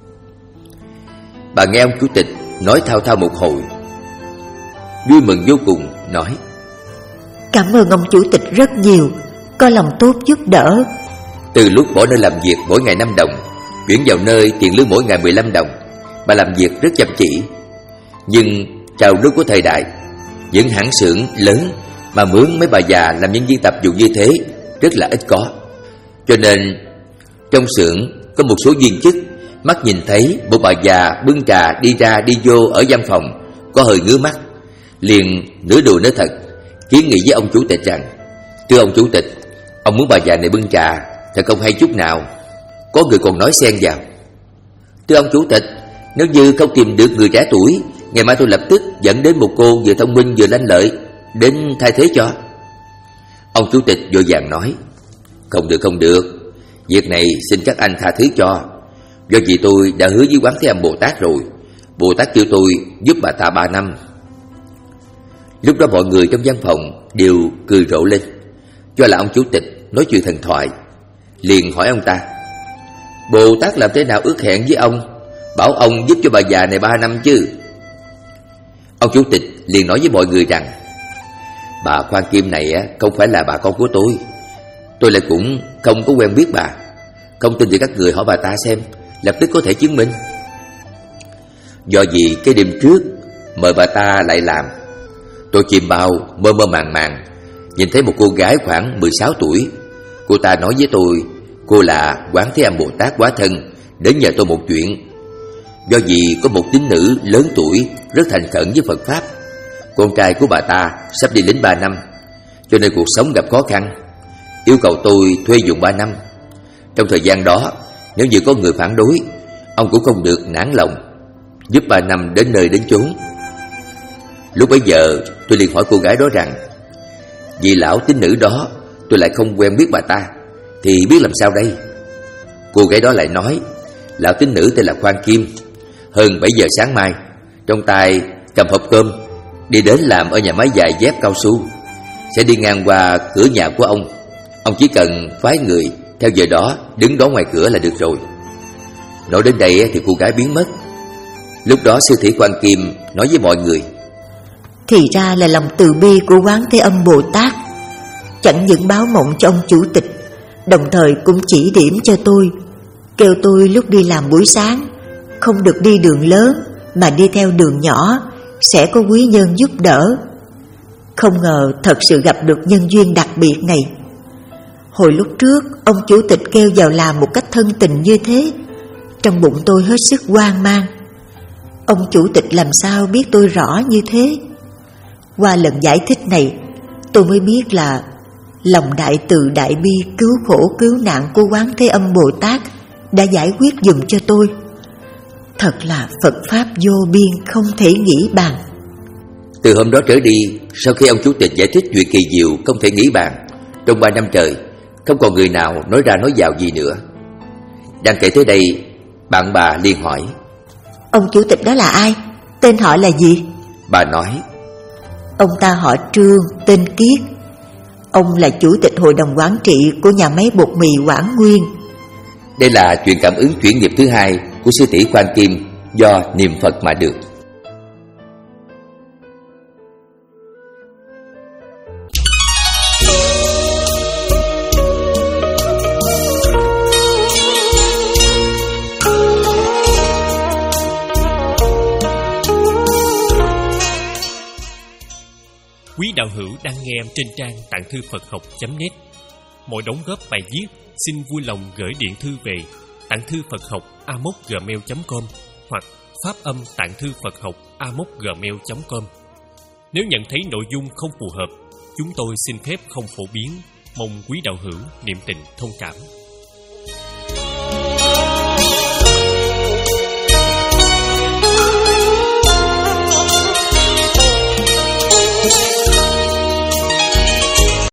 Bà nghe ông chủ tịch nói thao thao một hồi, vui mừng vô cùng, nói: cảm ơn ông chủ tịch rất nhiều, có lòng tốt giúp đỡ. Từ lúc bỏ nơi làm việc mỗi ngày năm đồng, chuyển vào nơi tiền lương mỗi ngày mười lăm đồng, bà làm việc rất chăm chỉ. Nhưng trào lưu của thời đại, những hãng xưởng lớn mà mướn mấy bà già làm nhân viên tạp vụ như thế rất là ít có. Cho nên trong xưởng có một số viên chức mắt nhìn thấy một bà già bưng trà đi ra đi vô ở văn phòng, có hơi ngứa mắt, liền nửa đùa nửa thật kiến nghị với ông chủ tịch rằng: "Thưa ông chủ tịch, ông muốn bà già này bưng trà thật không hay chút nào." Có người còn nói xen vào: "Thưa ông chủ tịch, nếu như không tìm được người trẻ tuổi, ngày mai tôi lập tức dẫn đến một cô vừa thông minh vừa lanh lợi đến thay thế cho." Ông chủ tịch vội vàng nói: "Không được không được, việc này xin các anh tha thứ cho. Do vì tôi đã hứa với Quán Thế Âm Bồ Tát rồi, Bồ Tát kêu tôi giúp bà ta ba năm." Lúc đó mọi người trong văn phòng đều cười rộ lên, cho là ông chủ tịch nói chuyện thần thoại. Liền hỏi ông ta: "Bồ Tát làm thế nào ước hẹn với ông, bảo ông giúp cho bà già này ba năm chứ?" Ông chủ tịch liền nói với mọi người rằng: "Bà Khoan Kim này không phải là bà con của tôi. Tôi lại cũng không có quen biết bà. Không tin thì các người hỏi bà ta xem, lập tức có thể chứng minh." Do vì cái đêm trước mời bà ta lại làm, tôi chìm bao mơ mơ màng màng nhìn thấy một cô gái khoảng mười sáu tuổi. Cô ta nói với tôi cô là Quán Thế Âm Bồ Tát hóa thân đến nhờ tôi một chuyện. Do vì có một tín nữ lớn tuổi rất thành khẩn với Phật Pháp, con trai của bà ta sắp đi lính ba năm, cho nên cuộc sống gặp khó khăn, yêu cầu tôi thuê dùng ba năm. Trong thời gian đó, nếu như có người phản đối, ông cũng không được nản lòng, giúp ba năm đến nơi đến chốn. Lúc bấy giờ tôi liền hỏi cô gái đó rằng: "Vì lão tín nữ đó tôi lại không quen biết bà ta, thì biết làm sao đây?" Cô gái đó lại nói: "Lão tín nữ tên là Khoan Kim, hơn bảy giờ sáng mai, trong tay cầm hộp cơm, đi đến làm ở nhà máy giày dép cao su, sẽ đi ngang qua cửa nhà của ông. Ông chỉ cần phái người theo giờ đó đứng đó ngoài cửa là được rồi." Nói đến đây thì cô gái biến mất. Lúc đó sư thủy Khoan Kim nói với mọi người: "Thì ra là lòng từ bi của Quán Thế Âm Bồ Tát, chẳng những báo mộng cho ông chủ tịch, đồng thời cũng chỉ điểm cho tôi, kêu tôi lúc đi làm buổi sáng không được đi đường lớn mà đi theo đường nhỏ, sẽ có quý nhân giúp đỡ. Không ngờ thật sự gặp được nhân duyên đặc biệt này. Hồi lúc trước ông chủ tịch kêu vào làm một cách thân tình như thế, trong bụng tôi hết sức hoang mang. Ông chủ tịch làm sao biết tôi rõ như thế? Qua lần giải thích này, tôi mới biết là lòng đại từ đại bi cứu khổ cứu nạn của Quán Thế Âm Bồ Tát đã giải quyết giùm cho tôi. Thật là Phật Pháp vô biên không thể nghĩ bàn." Từ hôm đó trở đi, sau khi ông chủ tịch giải thích chuyện kỳ diệu không thể nghĩ bàn, trong ba năm trời không còn người nào nói ra nói vào gì nữa. Đang kể tới đây, bạn bà liền hỏi: "Ông chủ tịch đó là ai? Tên họ là gì?" Bà nói: "Ông ta họ Trương, tên Kiết. Ông là chủ tịch hội đồng quản trị của nhà máy bột mì Quảng Nguyên." Đây là chuyện cảm ứng chuyển nghiệp thứ hai của sư tỷ Khoan Kim do niệm Phật mà được. Quý đạo hữu đang nghe trên trang tạng thư Phật học chấm net. Mọi đóng góp bài viết xin vui lòng gửi điện thư về tạng thư Phật học a m o c gmail chấm com hoặc phát âm tạng thư Phật học a m o c gmail chấm com. Nếu nhận thấy nội dung không phù hợp, chúng tôi xin phép không phổ biến, mong quý đạo hữu niệm tình thông cảm.